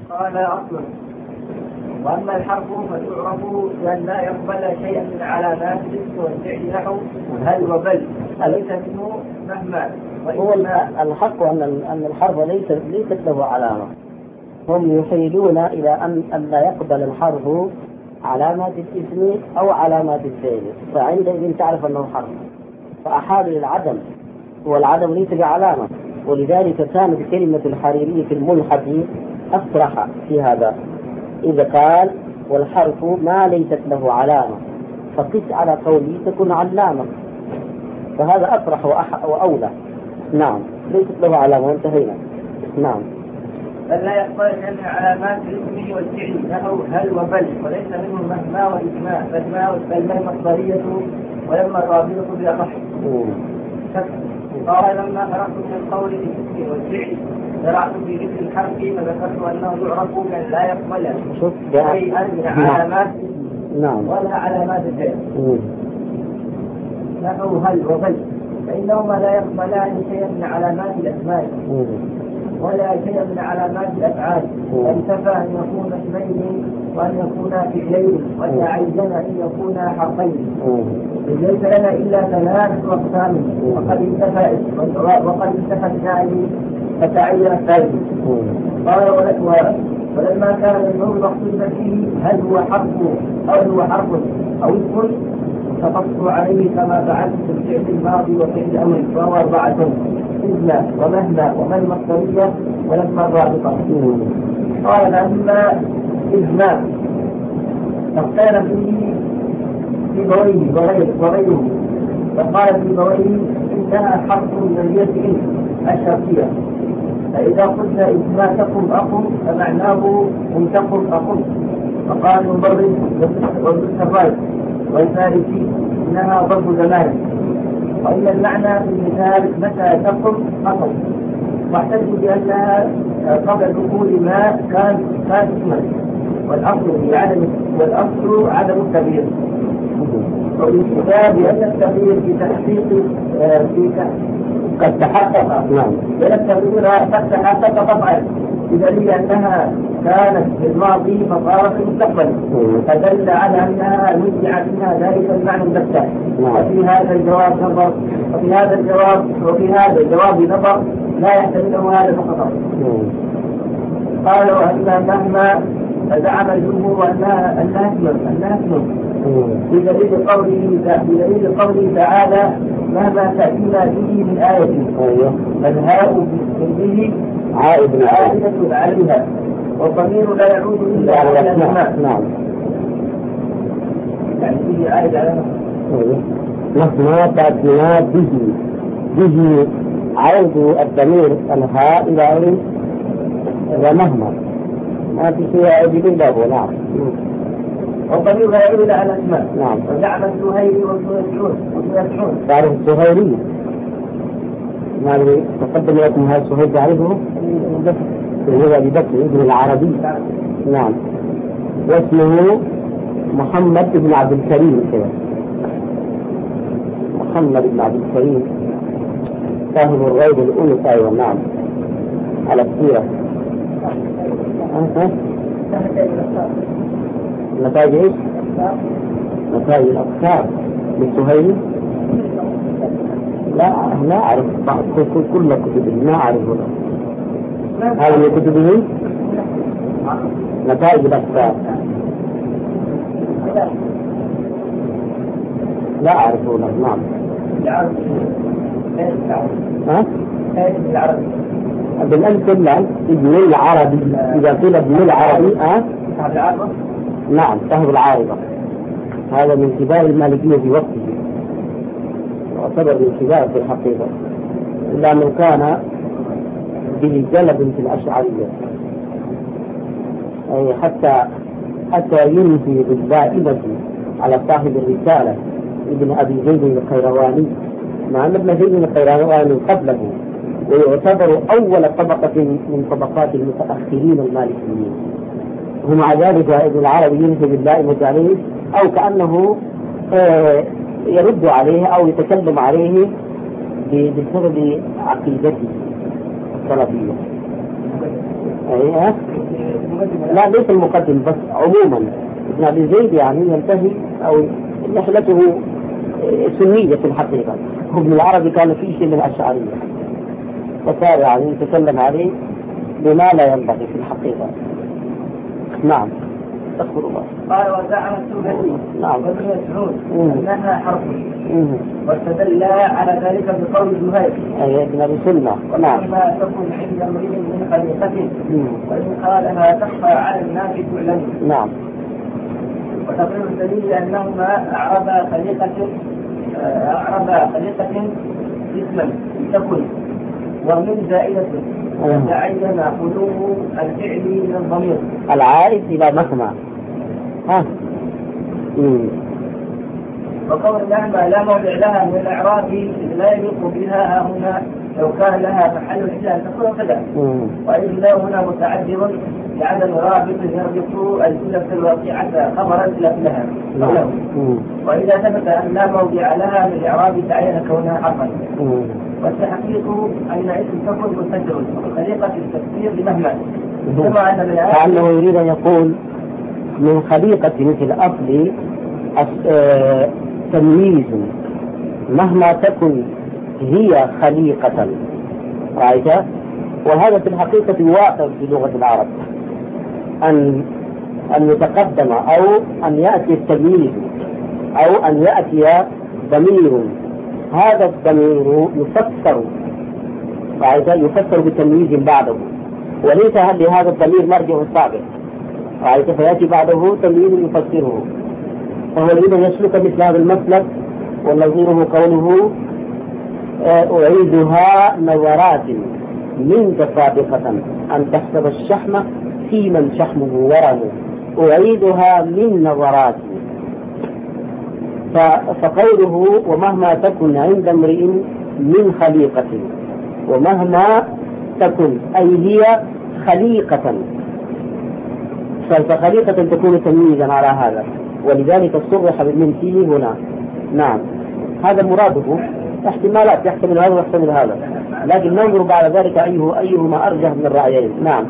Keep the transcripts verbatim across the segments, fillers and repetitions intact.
قال أصلا. وأما الحرف فتعرف بأن لا يقبل شيئا من علامات الاسم والفعل نحو هل وبل أليس منه مهما. هو الحق أن أن الحرف ليس ليست له علامة. هم يحيلون إلى أن أن لا يقبل الحرف علامات الاسم أو علامات الفعل، فعندئذ تعرف أنه حرف، فأحال للعدم، والعدم ليس بعلامة. ولذلك كانت كلمة الحريري في الملحد أصرح في هذا، إذا قال والحرف ما ليست له علامة فقس على قوله تكون علامة، فهذا أصرح وأولى. نعم، ليست له علامة وانتهينا. نعم. بل لا يقبل من علامات الاسم والفعل نحو هل وبل، وليس منه مهما وإسماء، فاسماء بل المصدرية ولما الرابطة بالأصح. قال لما خرجت من القول بالاسم والفعل شرعت في ذكر الحرف فذكرت انه يعرف من لا يقبل شيئا من علامات نعم ولا علامات الفعل نحو هل وبل، فانهما لا يقبلان شيئا من علامات الاسماء ولا شيئا من علامات الافعال، فانتفى ان يكون اسمين وان يكونا فعلين وتعين ان يكونا حرفين. ليس لنا الا ثلاث اقسام، وقد انتفى وقد انتفى الثاني فتعين الثالث. قال ولما كان النور مقصود فيه هل هو حرف او هو حرف او اسم تقصت عليه كما فعلت في الفعل الماضي وفعل الامر، وهو اربعه: إذن ومهما ومن مصدرية ولما الرابطة. قال أما إذن فاختار فيه في بويه وغيره، فقال في بويه إنها حرف من اليد الشرطية، فإذا قلنا إذن تقم أقم فمعناه إن تقم أقم. فقال المبرد والمستفاد والفارسي إنها ضرب زمان، وإن المعنى في المثال متى تقم أقم، واحتجوا بأنها قبل دخول ما كان كان اسما، والأصل عدم والأصل عدم التغيير، والاستدلال بأن التغيير في تحقيق في قد تحقق نعم بأن التغيير قد تحقق طبعا بدليل أنها كانت في الماضي فصارت في المستقبل، فدل على أنها نزع منها ذلك المعنى البتة. وفي هذا الجواب نظر وفي هذا الجواب وفي هذا الجواب نظر لا يحتمله هذا فقط. قالوا أن مهما فزعم الجمهور أنها أنها اسم بدليل قوله بدليل قوله تعالى مهما تأتينا به من آية فالهاء به عائدة عليها، والضمير لا يعود إلا على الأسماء. نعم. يعني به عائد على مهما تأتينا به به عود الضمير الهاء إلى علم ومهما ما في شيء يعود إلا هو. نعم. والضمير لا يعود إلا على الأسماء. نعم. وزعم الزهيري والمسيحون تعرف الزهيري؟ نعم. تقدم لكم هذا الزهيري تعرفه؟ هو أبي بكر ابن العربي. نعم. واسمه محمد بن عبد الكريم كده. محمد بن عبد الكريم صاحب الروض الأنس. أيوة نعم على السيرة. أه؟ نتائج إيش؟ نتائج الأفكار للسهيلي؟ لا لا أعرف كل كتبه ما أعرفه. هذا من كتبه نتائج الأفكار لا أعرفه. نعم. ها؟ بالألف اللام ابن العربي، إذا قيل ابن العربي ها؟ نعم صاحب العارضة، هذا من كبار المالكية في وقته، يعتبر من كبار في الحقيقة، إلا من كان به جلب في الأشعرية، أي حتى حتى ينفي بالدائمة على صاحب الرسالة ابن أبي زيد القيرواني، مع أن ابن زيد القيرواني قبله ويعتبر أول طبقة من طبقات المتأخرين المالكيين، ومع ذلك ابن العربي ينفي بالدائمة عليه، أو كأنه يرد عليه أو يتكلم عليه بسبب عقيدته السلفية. أيه؟ لا ليس المقدم بس عموما ابن أبي زيد يعني ينتهي أو نحلته سنية في الحقيقة. ابن العربي كان فيه شيء من الأشعرية فصار يعني يتكلم عليه بما لا ينبغي في الحقيقة. نعم استغفر الله. قال وزعم السوهري نعم وابن مسعود انها حرف واستدل على ذلك بقول زهير اي ابن ابي سلمى. نعم وما تكن عند امرئ من خليقته وان قالها تخفى على الناس تعلم. نعم. وتقرير الدليل انهما اعربا خليقه اعربا خليقه اسما تكن ومن زائده تعين خلو الفعل من الضمير العائد إلى مهما. ها. وقول النعمة لا موضع لها من الإعراب لا يليق بها هنا لو كان لها محل إلا أن تكون كذا. وإلا هنا متعذر لعدم رابط يربط الجملة الواقعة خبرا لها. وإذا ثبت أن لا موضع لها من الإعراب تعين كونها حرفا. والتحقيق أن اسم تكون مستتر وخليقة التفسير بمهما كما أن كأنه يريد أن يقول من خليقة مثل أصل تمييز مهما تكن هي خليقة. رأيت؟ وهذا في الحقيقة واقع في لغة العرب أن أن يتقدم أو أن يأتي التمييز أو أن يأتي ضمير هذا الضمير يفسر. رأيت؟ يفسر بتمييز بعده وليس هل لهذا الضمير مرجع سابق. رأيت؟ فيأتي بعده تمييز يفسره. فهو يريد أن يسلك مثل هذا المسلك ونظيره قوله أعيدها نظرات منك سابقة أن تحسب الشحم في من شحمه ورم أعيدها من نظرات. فقوله ومهما تكن عند امرئ من خليقة ومهما تكن أي هي خليقة فخليقة تكون تمييزا على هذا ولذلك صرح بالمن فيه هنا. نعم هذا مراده احتمالات يحتمل هذا ويحتمل هذا لكن ننظر بعد ذلك أيه أيهما أرجح من الرأيين. نعم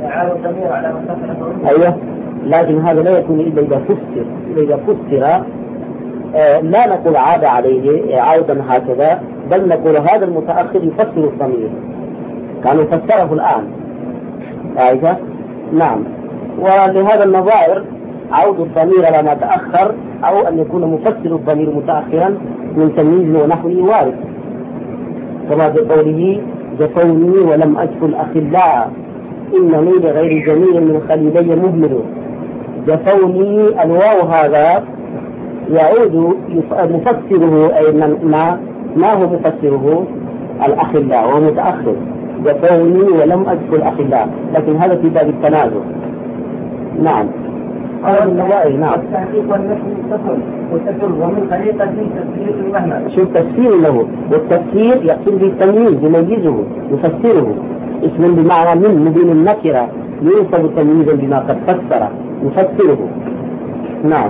أيوه لكن هذا لا يكون إلا إذا فسر إذا فسر آه لا نقول عاد عليه عودا هكذا بل نقول هذا المتأخر يفسر الضمير كانوا فسره الآن. أيوه نعم. ولهذا النظائر عود الضمير على ما تأخر أو أن يكون مفسر الضمير متأخرا من تمييز ونحوه وارد كما في قوله جفوني ولم أجف الأخلاء إنني لغير جميل من خليلي مهمل. جفوني الواو هذا يعود مفسره أي ما ما هو مفسره الأخلاء وهو متأخر جفوني ولم أجف الأخلاء لكن هذا في باب التنازل. نعم هذا النظائر. نعم التحقيق والنفي متصل وتكون ومن خليقة تفسير المهما. شوف تفسير له والتفسير يقصد بالتمييز يميزه يفسره اسم بمعنى من مبين النكرة يوصف تمييزا بما قد فسر يفسره. نعم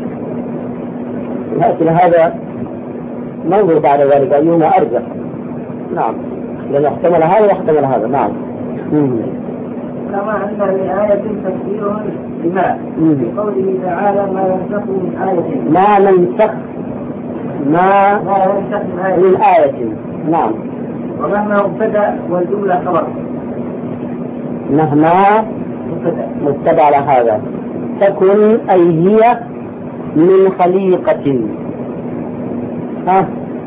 لكن هذا ننظر بعد ذلك أيهما أرجح. نعم لأن احتمل هذا واحتمل هذا. نعم كما أن لآية تفسير بما في قوله تعالى ما ينسخ من آية ما ننسخ ما من آية. نعم ومهما مبتدأ والجملة خبر. مهما مبتدأ على هذا تكن أي هي من خليقة ها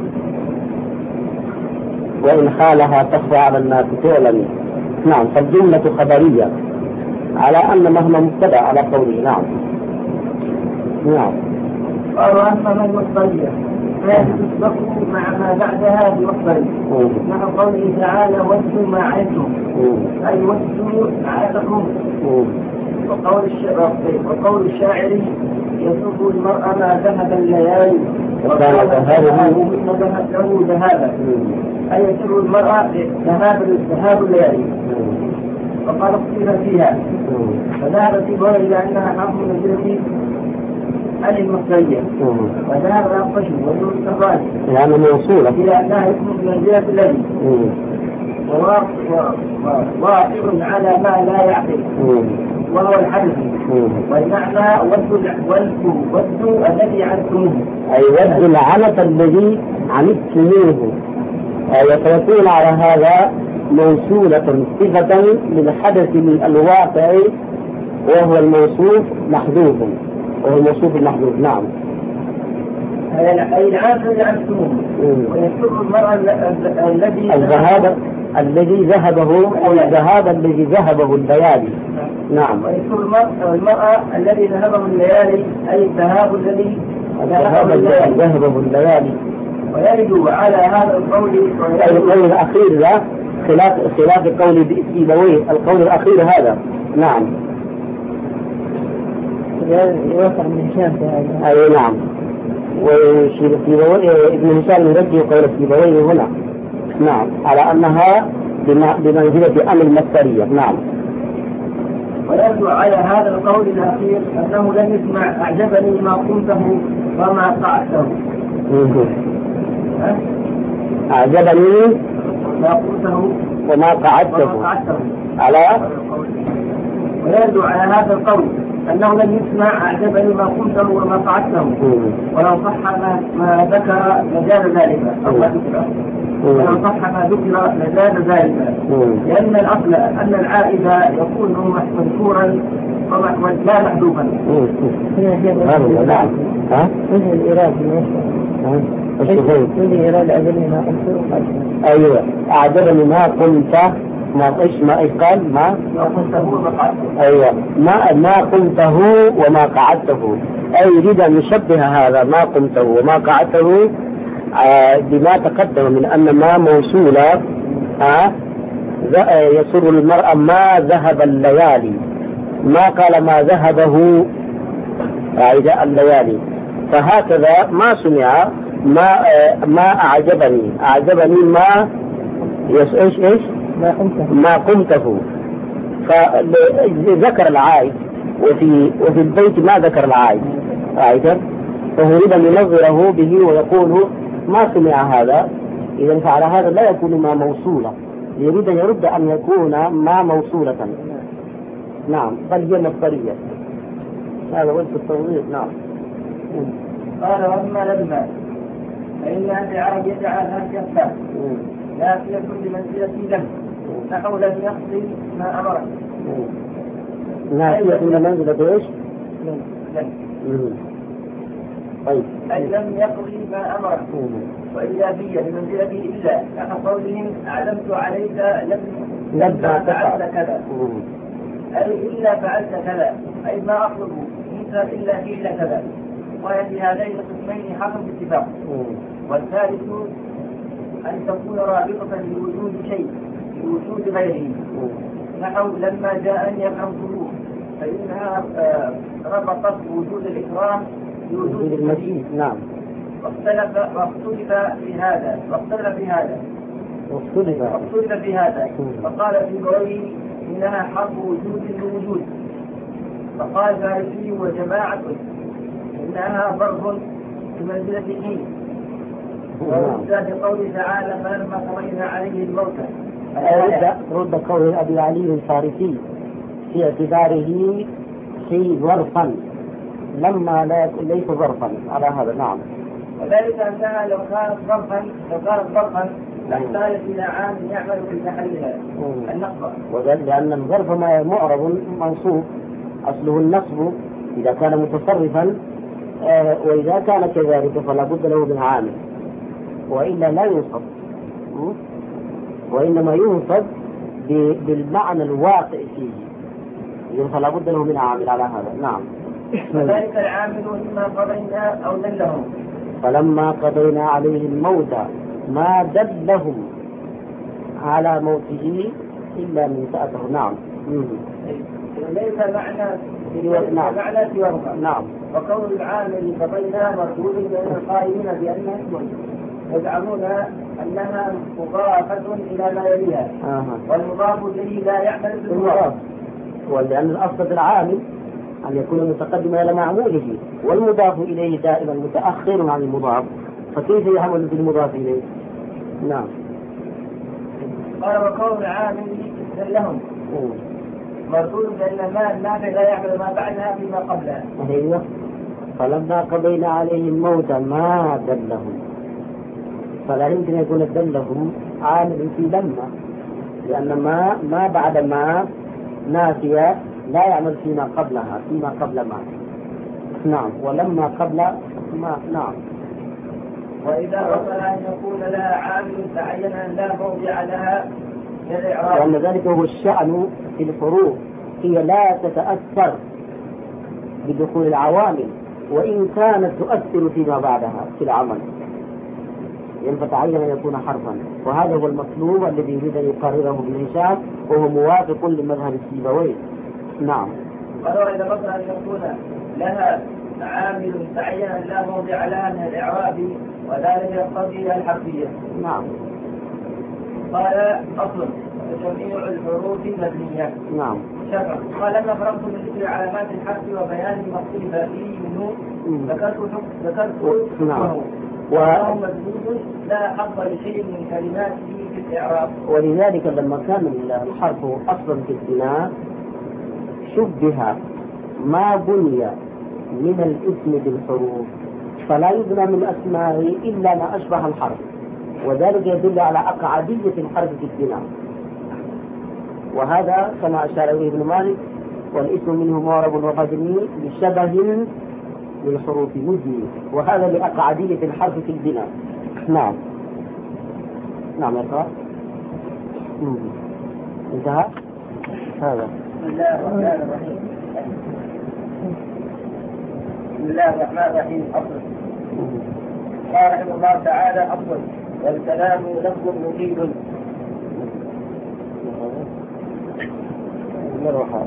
وإن خالها تخفى على الناس تعلم. نعم فالجملة خبرية على أن مهما مبتدأ على قوله. نعم نعم. قالوا أما من مصدرية فهي تسبق مع ما بعدها بمصدر مع قوله تعالى وجدوا ما عيتم أي وجدوا عادكم. وقول الشاعر وقول الشاعر يسب المرأة ما ذهب الليالي وكان ذهابه له ذهابا أي يسر المرأة ذهاب الليالي. وقال اختلف فيها فذهب في بوله إلى أنها حرف نزلة عن المصدرية وذهب الأنقش وذهب الثقال يعني موصولة إلى أنها اسم منزلة الذي واقع على ما لا يعقل وهو الحدث، والمعنى ود ود ود الذي عنتموه، أي ود العنت الذي عنتموه، يتوكلون على هذا موصولة صفة للحدث الواقع وهو الموصوف محذوف، وهو الموصوف المحذوف. نعم. أي العام الذي عنتموه، ويسر المرأة الذي الذهاب الذي ذهبه أو الذهاب الذي ذهبه الليالي. نعم. ويسر المرأة الذي ذهبه الليالي، أي الذهاب الذي ذهبه الليالي. ويرد على هذا القول القول الأخير لا خلاف خلاف قول سيبويه، القول الأخير هذا. نعم. يوقع من هشام هذا. أي نعم. وسيبويه ابن هشام يرجع قول سيبويه هنا. نعم، على أنها بمنزلة أمر المصدرية. نعم. ويرد على هذا القول الأخير أنه لم يسمع أعجبني ما قلته وما قعدته. أعجبني ما قلته وما قعدته على. ويرد على هذا القول أنه لم يسمع أعجبني ما قلته وما قعدته، ولو صح ما, ما ذكر لزاد ذلك، أو ما ذكر ولو صح ما ذكر لزاد ذلك، لأن الأصل أن العائد يكون مذكورا لا محذوفا. نعم. ها؟ وجه الإرادة وجه الإرادة أعجبني ما قلته. أيوة، أعجبني ما قلت ما إيش ما إيش قال ما ما قلته وما قعدته. أيوة، ما ما قلته وما قعدته، أي يريد أن يشبه هذا ما قلته وما قعدته آه بما تقدم من أن ما موصولة آه يسر المرأة ما ذهب الليالي، ما قال ما ذهبه عيداء الليالي. فهكذا ما سمع ما آه ما أعجبني أعجبني ما يس إيش إيش ما قمته ما قمته، فذكر العائد، وفي وفي البيت ما ذكر العائد عائدا، فهو يريد أن ينظره به ويقول ما سمع هذا. إذا فعلى هذا لا يكون ما موصولة، يريد أن يرد أن يكون ما موصولة. نعم، بل هي مصدرية. هذا وجه التوضيح. نعم. قال وأما لما فإنها في عرب يجعل هكذا نافية لمنزلة لم، نحو لم يقضي ما أمره. نافية لمنزلة إيش؟ لم. طيب. أي لم يقضي ما أمره، وإضافية لمنزلته إلا، نحو قولهم أعلمت عليك لم لما فعلت كذا، أي إلا فعلت كذا، أي ما أطلب منك إلا إلا كذا. وهي في هذين القسمين حق باتفاق. والثالث أن تكون رابطة لوجود شيء لوجود غيره، نحو لما جاءني الأمر فإنها ربطت وجود الإكرام بوجود المجيد. نعم. واختلف واختلف في هذا واختلف في هذا واختلف واختلف في هذا فقال في قوله إنها حرف وجود لوجود، فقال فارسي وجماعة إنها ظرف بمنزلة حين. ورد بقوله تعالى فلما قضينا عليه الموت. رد قول أبي علي الفارسي في اعتباره شيء ظرفا لما لا يكون ليس ظرفا على هذا. نعم. وذلك أنها لو كانت ظرفا لو كانت ظرفا لاحتاجت إلى عام يعمل في محلها النصب، وذلك لأن الظرف ما معرب منصوب أصله النصب إذا كان متصرفا، آه وإذا كان كذلك فلا بد له من عامل، وإلا لا ينصب، وإنما ينصب بالمعنى الواقع فيه، إذا فلا بد له من عامل على هذا. نعم. وذلك العامل إما قضينا أو دلهم، فلما قضينا عليه الموت ما دلهم على موته إلا من سأته. نعم. ليس معنى نعم. معنى سواه. نعم. وقول العامل قضينا مردود بين القائلين بأنها اسم، يزعمون أنها مضافة إلى ما يليها. آه. والمضاف إليه لا يعمل بالمضاف، ولأن الأصل في العامل أن يكون متقدما إلى معموله، والمضاف إليه دائما متأخر عن المضاف، فكيف يعمل بالمضاف إليه؟ نعم. قال وكون عامل لهم مردود لأن ما النافع لا يعمل ما بعدها فيما قبلها. أيوة. فلما قضينا عليهم الموت ما دلهم، فلا يمكن يكون دلهم عامل في لما، لأن ما ما بعد ما نافية لا يعمل فيما قبلها فيما قبل ما. نعم. ولما قبل ما. نعم. وإذا حصل أن يكون لها عامل تعينا لا موضع لها من الإعراب، لأن ذلك هو الشأن في الحروف، هي لا تتأثر بدخول العوامل وإن كانت تؤثر فيما بعدها في العمل، فتعين أن يكون حرفا، وهذا هو المطلوب الذي يريد أن يقرره ابن هشام وهو موافق لمذهب السيبويه. نعم. قالوا إذا حصل أن يكون لها عامل تعينا لا موضع لها من الإعراب وذلك يقتضي الحرفية. نعم. قال أصل جميع الحروف مبنية. نعم. شرع. قال لما فرغت من ذكر علامات الحرف وبيان ما اختلف فيه منه ذكرت ذكرت نعم. وهو مبني لا حظ لشيء من كلماته في الإعراب. ولذلك لما كان الحرف أصلا في البناء شبه ما بني من الاسم بالحروف، فلا يبنى من أسمائه إلا ما أشبه الحرف، وذلك يدل على أقعدية الحرف في البناء. وهذا كما أشار إليه ابن مالك والاسم منه معرب وقدمي بشبه للحروف مبني، وهذا لأقعدية الحرف في البناء. نعم. نعم. يقرأ. انتهى هذا. بسم الله الرحمن الرحيم. بسم الله الرحمن الرحيم. أصل. قال رحمه الله تعالى أصل والكلام لفظ مفيد. مرحبا.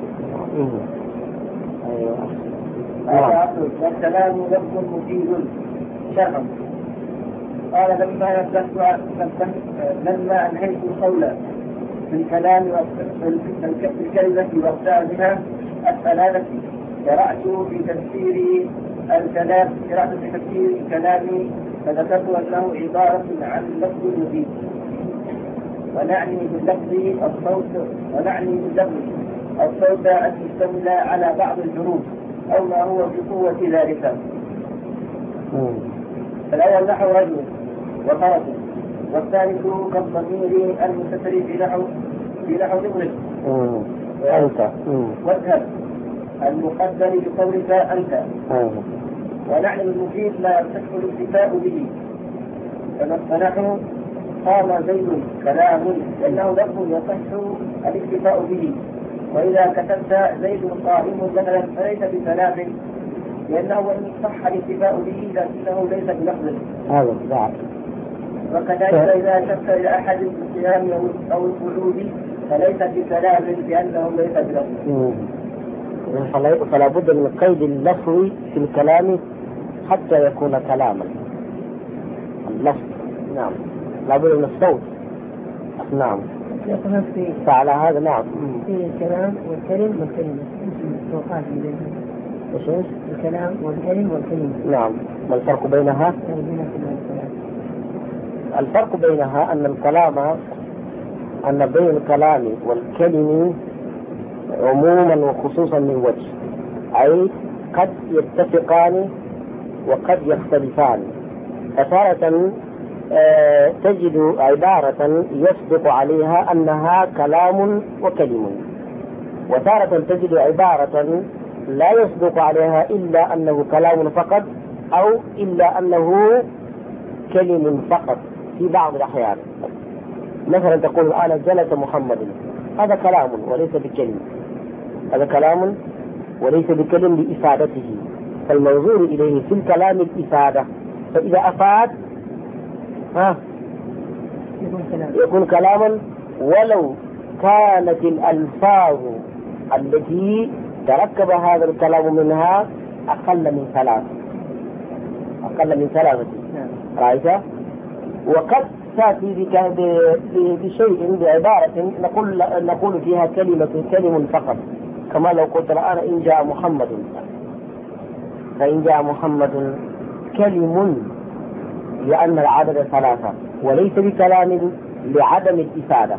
أيوة. هذا أصل والكلام لفظ مفيد شرعا. قال لما نبهت لما أنهيت القول في الكلام في الكلمة وأقسامها الثلاثة شرعت في تفسير الكلام شرعت في تفسير الكلام فذكرت أنه عبارة عن لفظ مفيد، ونعني باللفظ الصوت ونعني باللفظ الصوت أن يستولى على بعض الحروف أو ما هو بقوة ذلك. الأول نحو رجل وفرس، والثالث كالضمير المستتر في نحو في نحو اضرب أنت واذهب المقدر بقولك أنت. ونحن المفيد لا يصح الاكتفاء به، فنحن قام زيد كلام لأنه لفظ يصح الاكتفاء به، وإذا كتبت زيد قائم مثلا فليس بكلام لأنه إن صح الاكتفاء به لكنه ليس بلفظ. هذا بعد. وكذلك إذا شك إلى أحد الصيام أو القعود فليس بكلام لأنه ليس بلفظ. فلا بد من قيد اللفظ في الكلام حتى يكون كلاما. اللفظ. نعم. لا بد من الصوت. نعم. فعلى هذا نعم. في الكلام والكلم والكلمة توقعات ايش ايش؟ الكلام والكلم والكلمة. نعم. ما الفرق بينها؟ الفرق بينها أن الكلام أن بين الكلام والكلم عموما وخصوصا من وجه، أي قد يتفقان وقد يختلفان. فتارة آه تجد عبارة يصدق عليها أنها كلام وكلم، وتارة تجد عبارة لا يصدق عليها إلا أنه كلام فقط أو إلا أنه كلم فقط في بعض الأحيان. مثلا تقول الآن جلس محمد، هذا كلام وليس بكلم، هذا كلام وليس بكلم لإفادته، فالمنظور إليه في الكلام الإفادة، فإذا أفاد ها يكون كلاما ولو كانت الألفاظ التي تركب هذا الكلام منها أقل من ثلاث أقل من ثلاثة رأيت؟ وقد تأتي بشيء بعبارة نقول نقول فيها كلمة كلم فقط، كما لو قلت الآن إن جاء محمد، فإن جاء محمد كلم لأن العدد ثلاثة وليس بكلام لعدم الإفادة.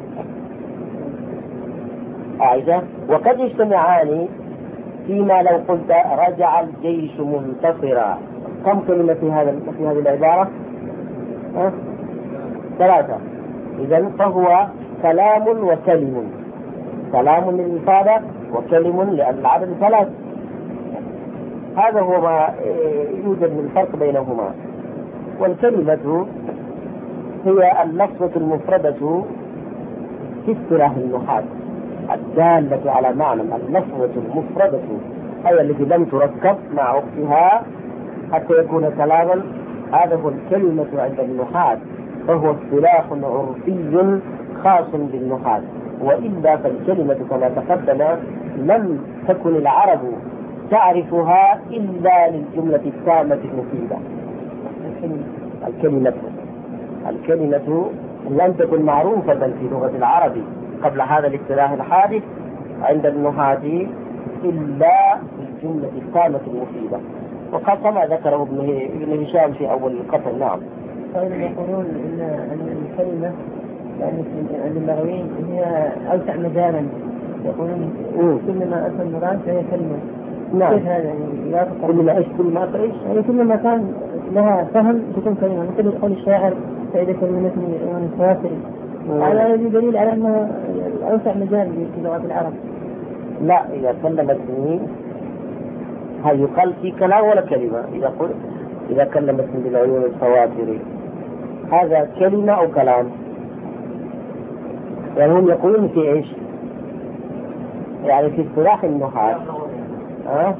أعيده. وقد يجتمعان فيما لو قلت رجع الجيش منتصرا. كم كلمة في هذا في هذه العبارة؟ أه؟ ثلاثة. إذن فهو كلام وكلم. كلام للإفادة وكلم لأن العدد ثلاث. هذا هو ما يوجد من الفرق بينهما. والكلمة هي اللفظة المفردة في اصطلاح النحاة الدالة على معنى. اللفظة المفردة أي التي لم تركب مع أختها حتى يكون كلاما. هذا هو الكلمة عند النحاة، فهو اصطلاح عرفي خاص بالنحاة. وإلا فالكلمة كما تقدم لم تكن العرب تعرفها إلا للجملة التامة المفيدة. الكلمة الكلمة لم تكن معروفة في لغة العرب قبل هذا الاصطلاح الحادث عند النحاة إلا بالجملة التامة المفيدة. وقد كما ذكره ابن هشام في أول القتل. نعم. يقولون أن الكلمة يعني عند اللغويين هي أوسع مجالا. يقولون كل ما أتى المراد فهي كلمة. نعم. كيف هذا يعني؟ لا كل ما إيش كل ما إيش يعني كل ما كان لها فهم تكون كلمة. مثل يقول الشاعر فإذا كلمتني من الخواطر. هذا يجي دليل على أنه أوسع مجال في لغة العرب. لا، إذا كلمتني هل يقال في كلام ولا كلمة؟ إذا قل إذا كلمتني بالعيون الخواطر هذا كلمة أو كلام؟ يعني هم يقولون في إيش؟ يعني في اصطلاح النحاة. أه؟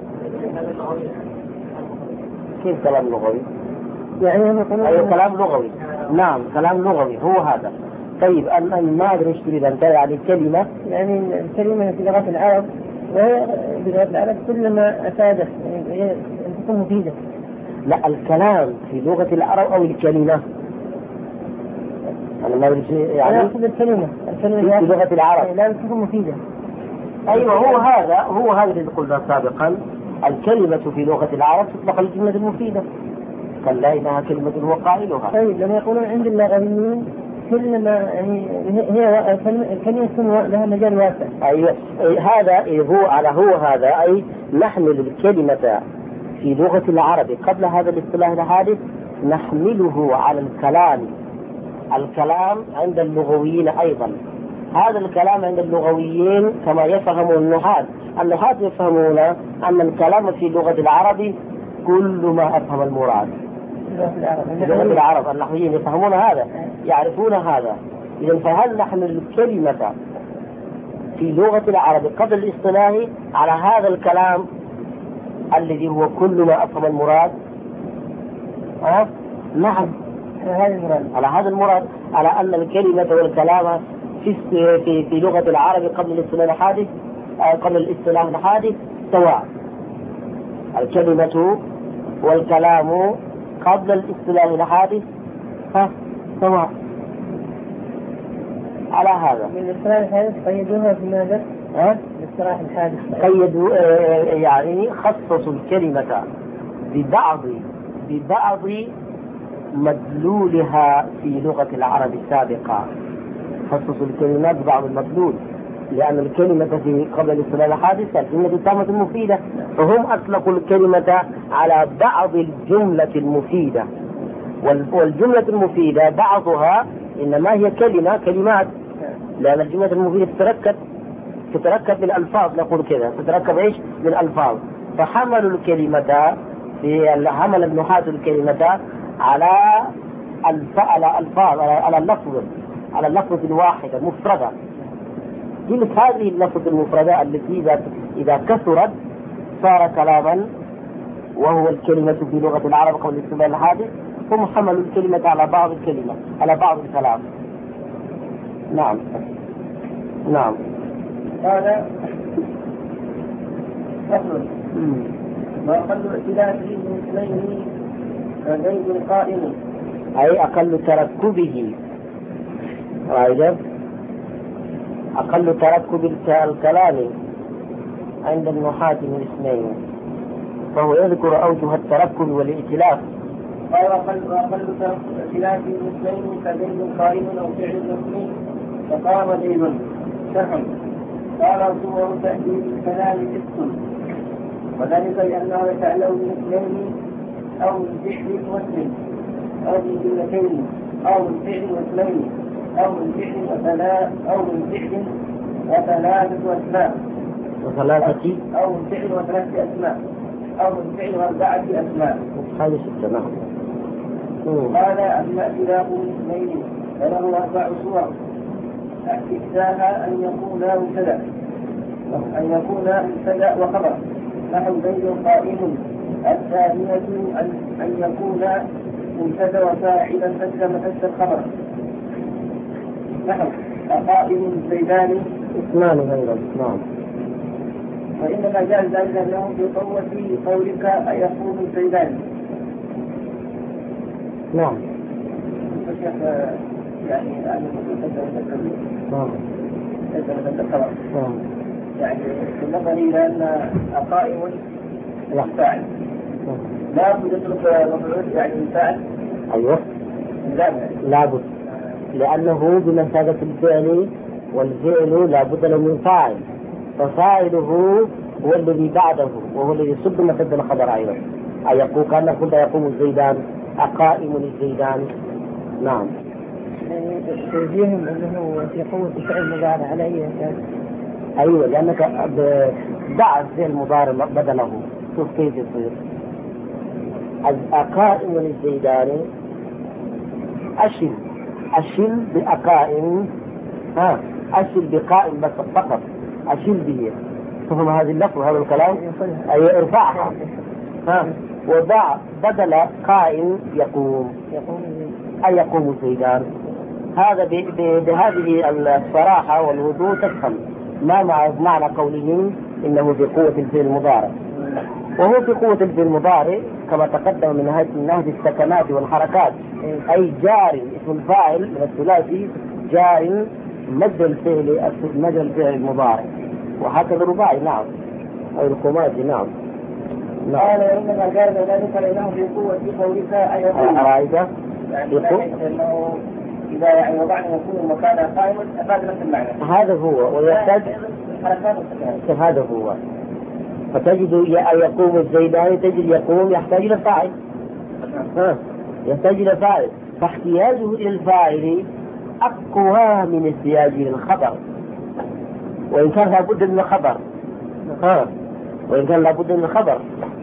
كيف كلام لغوي؟ يعني هم يقولون أيوة كلام لغوي. نعم كلام لغوي هو هذا. طيب أنا ما أدري إيش تريد أنت يعني كلمة؟ يعني الكلمة في لغة العرب وهي بلغة العرب كلما أفادت يعني أن تكون مفيدة. لا، الكلام في لغة العرب أو الكلمة؟ أنا ما أدري يعني. أنا أقصد الكلمة. الكلمة في لغة العرب لا تكون مفيدة. أيوة هو هذا هو هذا الذي قلنا سابقا. الكلمة في لغة العرب تطلق الجملة المفيدة. كلا إنها كلمة هو قائلها. طيب لما يقولون عند اللغويين كلمة يعني هي الكلمة تكون لها مجال واسع. أيوة هذا هو على هو هذا أي نحمل الكلمة في لغة العرب قبل هذا الاصطلاح الحادث نحمله على الكلام. الكلام عند اللغويين أيضا. هذا الكلام عند اللغويين كما يفهم النحاة. النحاة يفهمون أن الكلام في لغة العرب كل ما أفهم المراد. في لغة العرب النحويين يفهمون هذا يعرفون هذا. إذن فهل نحمل الكلمة في لغة العرب قبل الاصطلاح على هذا الكلام الذي هو كل ما أفهم المراد؟ أه؟ نعم هذا المراد. على هذا المراد، على أن الكلمة والكلام في في في لغة العرب قبل الاصطلاح الحادث قبل الاصطلاح الحادث سواء. الكلمة والكلام قبل الاصطلاح الحادث ها سواء. على هذا من الاصطلاح الحادث قيدوها في ماذا؟ ها؟ الاصطلاح الحادث قيدوا يعني خصصوا الكلمة ببعض ببعض مدلولها في لغة العرب السابقة. خصصوا الكلمات ببعض المدلول لأن الكلمة في قبل الاصطلاح الحادث الجملة التامة المفيدة، فهم أطلقوا الكلمة على بعض الجملة المفيدة. والجملة المفيدة بعضها إنما هي كلمة كلمات، لأن الجملة المفيدة تتركب تتركب من الألفاظ. نقول كذا تتركب إيش من الألفاظ. فحملوا الكلمة في حمل النحاة الكلمة على على الألفاظ على اللفظ على اللفظ الواحدة مفردة. تلك هذه اللفظ المفردة التي إذا إذا كثرت صار كلاما، وهو الكلمة في لغة العرب قبل الاصطلاح الحادث. هم حملوا الكلمة على بعض الكلمة على بعض الكلام. نعم نعم. هذا فصل وأقل اعتلاف اثنين زيد قائم أي أقل تركبه. رأيت أقل تركب الكلام عند النحاة من اثنين، فهو يذكر أوجه التركب والائتلاف قال وأقل خلاف المسلمين فزيد قائم أو فعل مسلم فقام زيد سهم. قال صور تأديب الكلام اسم، وذلك لأنه يتعلم من اثنين أو من فعل مسلم أو من جملتين أو من فعل واثنين أو من فعل وثلاث أو من فعل وثلاثة أسماء وثلاثة أو من فعل وثلاثة أسماء أو من فعل وأربعة أسماء. هذه ستة. نعم. قال أما اختلاف الاثنين فله أربع صور. إحداها أن يكون مبتدأ أن يكون مبتدأ وخبر نحو زيد قائم. الثانية أن يكون مبتدأ وفاعلا فجر مسد الخبر نحو قائم زيدان اثنان غير نعم. وإنما جاء ذلك لهم في قوة قولك أيقوم زيدان. نعم. يعني أن نعم. نعم. يعني بالنظر إلى أن قائم فاعل لا بد تترك مفعول يعني فاعل. أيوه لا بد، لأنه بمثابة الفعل، والفعل لا بد له من فاعل، ففاعله هو الذي بعده وهو الذي يصب مسد الخبر أيضا. أيقول كان قلت يقوم الزيدان أقائم الزيدان. نعم. توجيههم أنه في قوة فعل مضارع على أي أساس؟ أيوة، لأنك ضع فعل مضارع بدله. شوف كيف يصير. أقائم الزيدان أشل أشل بأقائم، ها أشل بقائم بس فقط، أشل به. تفهم هذه اللفظ وهذا الكلام؟ أي ارفعها، ها وضع بدل قائم يقوم أي يقوم الزيدان. هذا بهذه الصراحة والوضوح تفهم ما معنى قوله إنه بقوة الفعل المضارع. وهو في قوة الفعل المضارع كما تقدم من نهج السكنات والحركات، أي جار اسم الفاعل من الثلاثي جار مد الفعل مد الفعل المضارع، وهكذا الرباعي. نعم. أو الخماسي. نعم. قال إنما جاز ذلك لأنه في قوة قولك أيقوم. أرأيت؟ لأنه إذا يعني وضعنا يكون مكان قائم أفاد نفس المعنى. هذا هو، ويحتاج هذا هو. فتجد يقوم الزيدان، تجد يقوم يحتاج إلى فاعل، ها يحتاج إلى فاعل، فاحتياجه إلى الفاعل أقوى من احتياجه إلى الخبر، وإن كان لابد من الخبر، ها وإن كان لابد من الخبر.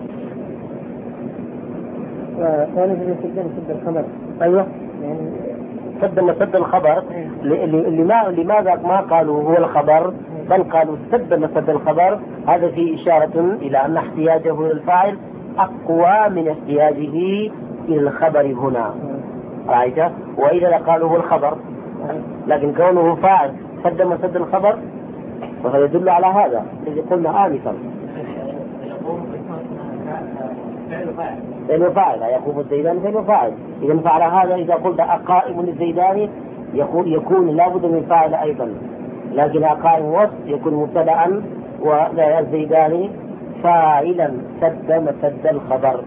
وكان في سد سد الخبر. أيوه يعني سد مسد الخبر. لماذا ما قالوا هو الخبر بل قالوا سد مسد الخبر؟ هذا فيه إشارة إلى أن احتياجه إلى الفاعل أقوى من احتياجه إلى الخبر هنا. رأيت؟ وإذا قالوا هو الخبر، لكن كونه فاعل سد مسد الخبر فهذا يدل على هذا الذي قلنا آنفا. فإنه فاعل يقوم الزيدان فإنه فاعل. إذا فعل هذا إذا قلت أقائم الزيدان يكون لابد من فاعل أيضا، لكن أقائم وصف يكون مبتدأ والزيدان فاعلا سد مسد الخبر.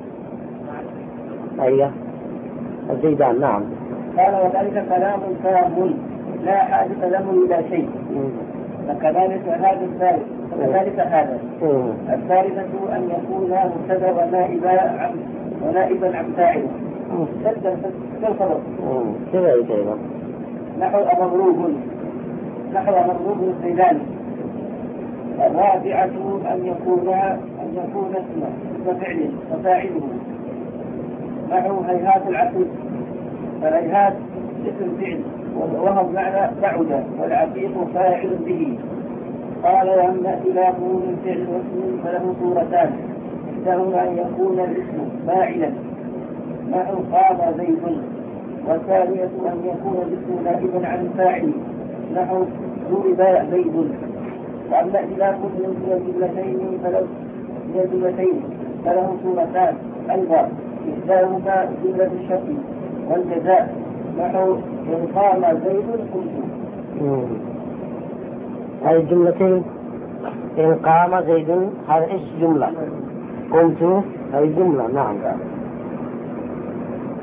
أيوه الزيدان. نعم. قال وذلك كلام تام لا حاجة له إلى شيء، فكذلك هذا الثالث وكذلك هذا. الثالثة أن يكون مبتدأ ونائبا عن ونائبا عن فاعل سد الخبر. كذلك أيضا نحو مضروب نحو مضروب الزيدان. الرابعة أن يكون أن يكون اسم فعل وفاعله نحو هيهات العقيق، فالهيهات اسم فعل وهو معنى بعد، والعقيق فاعل به. قال وأما خلافه من فعل واسم فله صورتان، إحداهما أن يكون الاسم فاعلا نحو قام زيد، والثانية أن يكون الاسم نائبا عن الفاعل نحو ضرب زيد. وأما خلاف من الجملتين فله من الجملتين فله صورتان أيضا، إحداهما جملة الشرط والجزاء نحو إن قام زيد قمت. هذه الجملتين إن قام زيد هذا إيش جملة؟ قمت هذه جملة. نعم.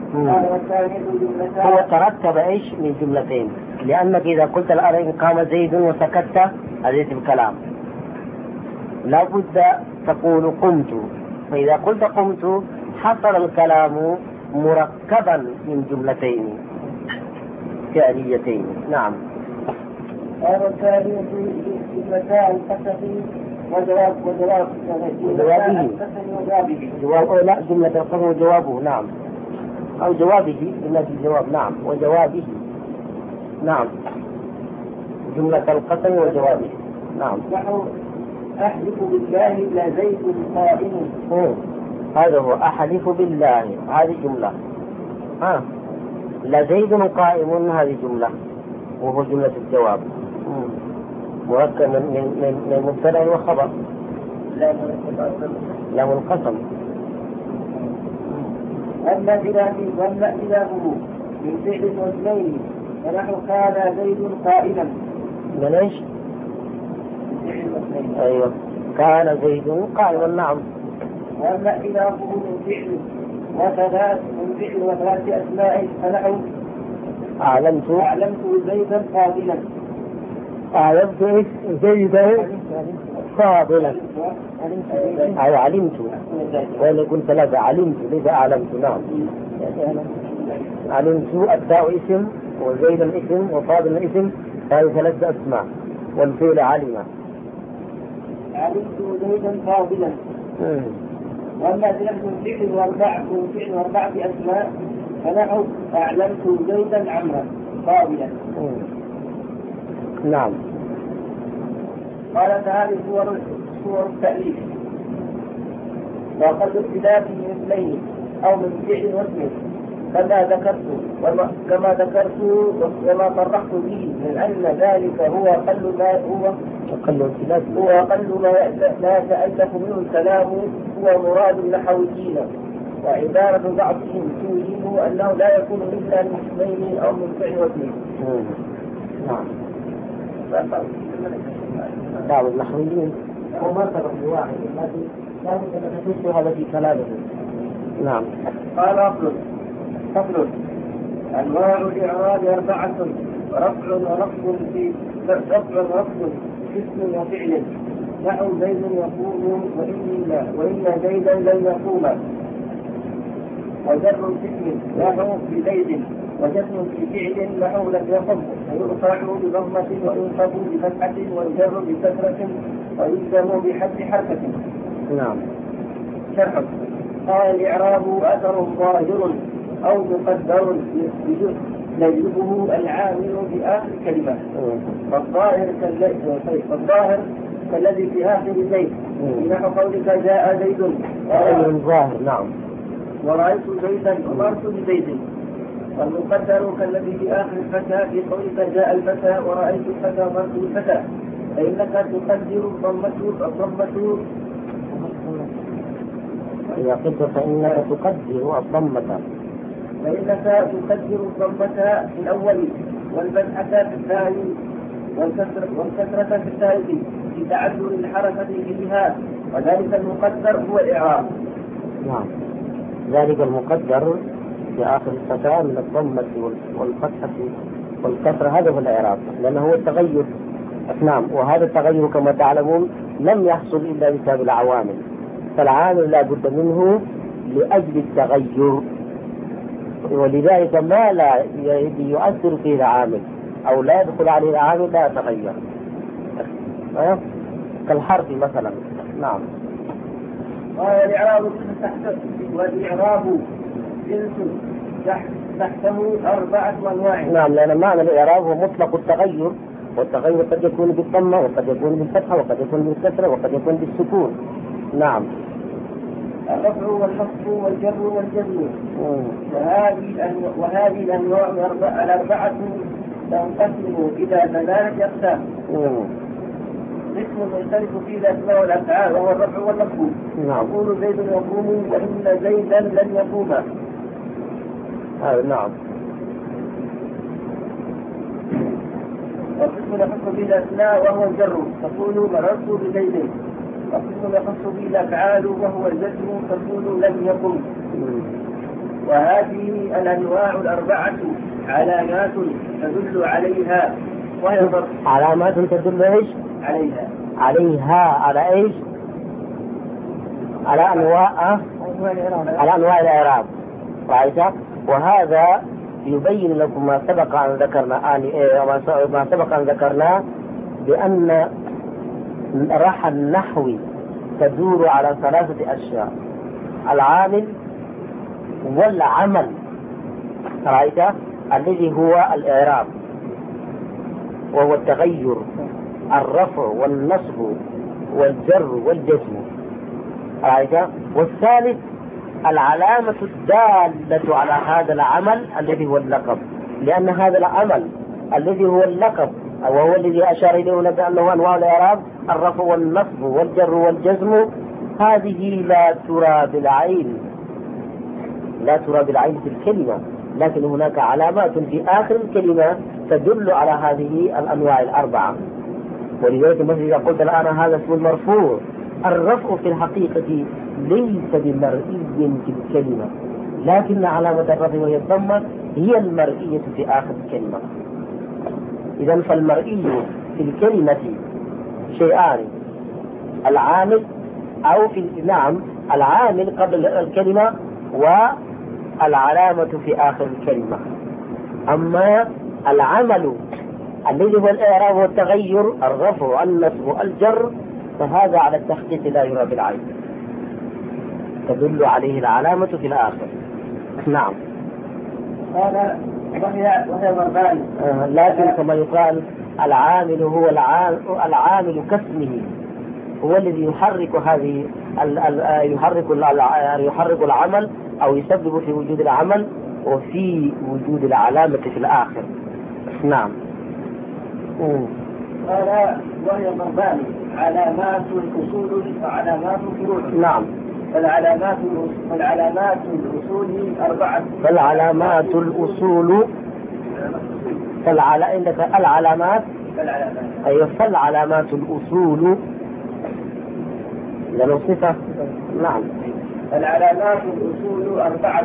قال والثانية جملتان. هو ترتب ايش من جملتين، لانك اذا قلت الان قام زيد وسكت هذا اسم كلام، لا بد تقول قمت، فاذا قلت قمت حصل الكلام مركبا من جملتين فعليتين. نعم. قال والثانية جملتان القسم وجواب وجواب وجوابه وجوابه جواب لا جملة القسم وجوابه. نعم، أو جوابه جملة الجواب. نعم، وجوابه. نعم، جملة القسم وجوابه. نعم. نحو أحلف بالله لا زيد قائم. هذا هو أحلف بالله، هذه جملة. ها لا زيد قائم، هذه جملة وهو جملة الجواب مركب من من من مبتدأ وخبر. لا من القسم. أما خلافه وأما خلافه من فعل واسمين فنحو كان زيد قائما. من ايش؟ ايوه كان زيد قائما. نعم. وأما خلافه من فعل وثلاث من فعل وثلاث أسماء فنحو أعلمت أعلمت زيدا قابلا. أعلمت ايش؟ زيدا قابلا. أي علمت، وإن كنت ثلاثة علمت ليس أعلمت. نعم. علمت التاء اسم وزيدا اسم وقابلا اسم، هذه ثلاثة أسماء، والفعل علم. علمت زيدا قابلا. وأما ثلاث فعل وأربعة فعل وأربعة أسماء فنحو أعلمت زيدا عمرا قابلا. نعم. قال تعالى صور صور التأليف وقد اختلاف من اثنين أو من فعل واسم كما ذكرت وما كما ذكرت وما صرحت به من أن ذلك هو أقل ما هو أقل الخلاف هو أقل ما لا يتألف منه الكلام هو مراد النحويين، وعبارة بعضهم توهم أنه لا يكون إلا من اسمين أو من فعل واسم. نعم. بعض النحويين هو مرتبة واحد لكن لا بد أن تشبه هذا في كلامه. نعم. قال أصل فصل أنواع الإعراب أربعة: رفع ونصب في رفع ونصب اسم وفعل، نحو زيد يقوم وإن وإن زيدا لن يقوم، وجر اسم نحو بزيد، وجزم في فعل نحو لم يقم، ويرفع بضمة وينصب بفتحة ويجر بكسرة ويلزم بحذف حركة. نعم. شرح. قال الإعراب أثر ظاهر أو مقدر يجلبه العامل في آخر كلمة، فالظاهر فالظاهر كالذي في آخر زيد، نحو قولك جاء زيد ظاهر. نعم. ورأيت زيدا ومرت بزيد. والمقدر كالذي في آخر الفتى في قولك جاء الفتى ورأيت الفتى ومرت بالفتى، فإنك تقدر الضمة الضمة إذا قلت فإنك تقدر الضمة فإنك تقدر الضمة في الأول والفتحة في الثاني والكسرة والكسرة في الثالث في تعذر الحركة فيها، وذلك المقدر هو الإعراب. نعم. ذلك المقدر في آخر الفتاة من الضمة والفتحة والكسرة، هذا هو الإعراب، لأنه هو التغير. نعم. وهذا التغير كما تعلمون لم يحصل إلا بسبب العوامل، فالعامل لا بد منه لأجل التغير، ولذلك ما لا يؤثر فيه العامل أو لا يدخل عليه العامل لا يتغير، كالحرف مثلا. نعم. قال الإعراب والإعراب جنس تحته أربعة أنواع. نعم، لأن معنى الإعراب هو مطلق التغير، والتغير قد يكون بالضمة وقد يكون بالفتحة وقد يكون بالكسرة وقد يكون بالسكون. نعم. الرفع والنصب والجر والجزم. وهذه وهذه الأنواع الأربعة تنقسم إلى ثلاثة أقسام. قسم يختلف فيه الأسماء والأفعال وهو الرفع والنصب. يقول زيد يقوم وإن زيدا لن يقوم. آه نعم. وقسم يخص به الأسماء وهو الجر، تقول مررت بزيد. وقسم يخص به الأفعال وهو الجزم، تقول لم يقم. وهذه الأنواع الأربعة علامات تدل عليها، وهي علامات تدل إيش؟ عليها عليها على إيش؟ على أنواع على أنواع الإعراب. رأيت؟ وهذا يبين لكم ما سبق أن ذكرنا ما سبق أن ذكرنا بأن راح النحو تدور على ثلاثة أشياء: العامل والعمل، رأيت؟ الذي هو الإعراب وهو التغير، الرفع والنصب والجر والجزم، رأيت؟ والثالث العلامة الدالة على هذا العمل الذي هو اللقب، لأن هذا العمل الذي هو اللقب وهو الذي أشار إليه لك أنه أنواع الإعراب الرفع والنصب والجر والجزم، هذه لا ترى بالعين لا ترى بالعين في الكلمة، لكن هناك علامات في آخر الكلمة تدل على هذه الأنواع الأربعة. ولذلك مثل إذا قلت الآن هذا اسم المرفوع، الرفع في الحقيقة ليس بمرئي في الكلمة، لكن علامة الرفع وهي الضمة هي المرئية في آخر الكلمة. إذن فالمرئي في الكلمة شيئان: العامل أو في نعم العامل قبل الكلمة والعلامة في آخر الكلمة. أما العمل الذي هو الإعراب والتغير الرفع النصب الجر فهذا على التحقيق لا يرى بالعين، تدل عليه العلامة في الآخر. نعم. هذا وهي وهي ضربان. آه لكن كما يقال العامل هو العامل, العامل كاسمه، هو الذي يحرك هذه ال ال يحرك يحرك العمل أو يسبب في وجود العمل وفي وجود العلامة في الآخر. نعم. هذا وهي ضربان: علامات الأصول وعلامات الفروع. نعم. فالعلامات فالعلامات الأصول أربعة. فالعلامات الأصول فالعل... عندك العلامات فالعلامات أيوة فالعلامات الأصول لأنه صفة. نعم. العلامات الأصول أربعة: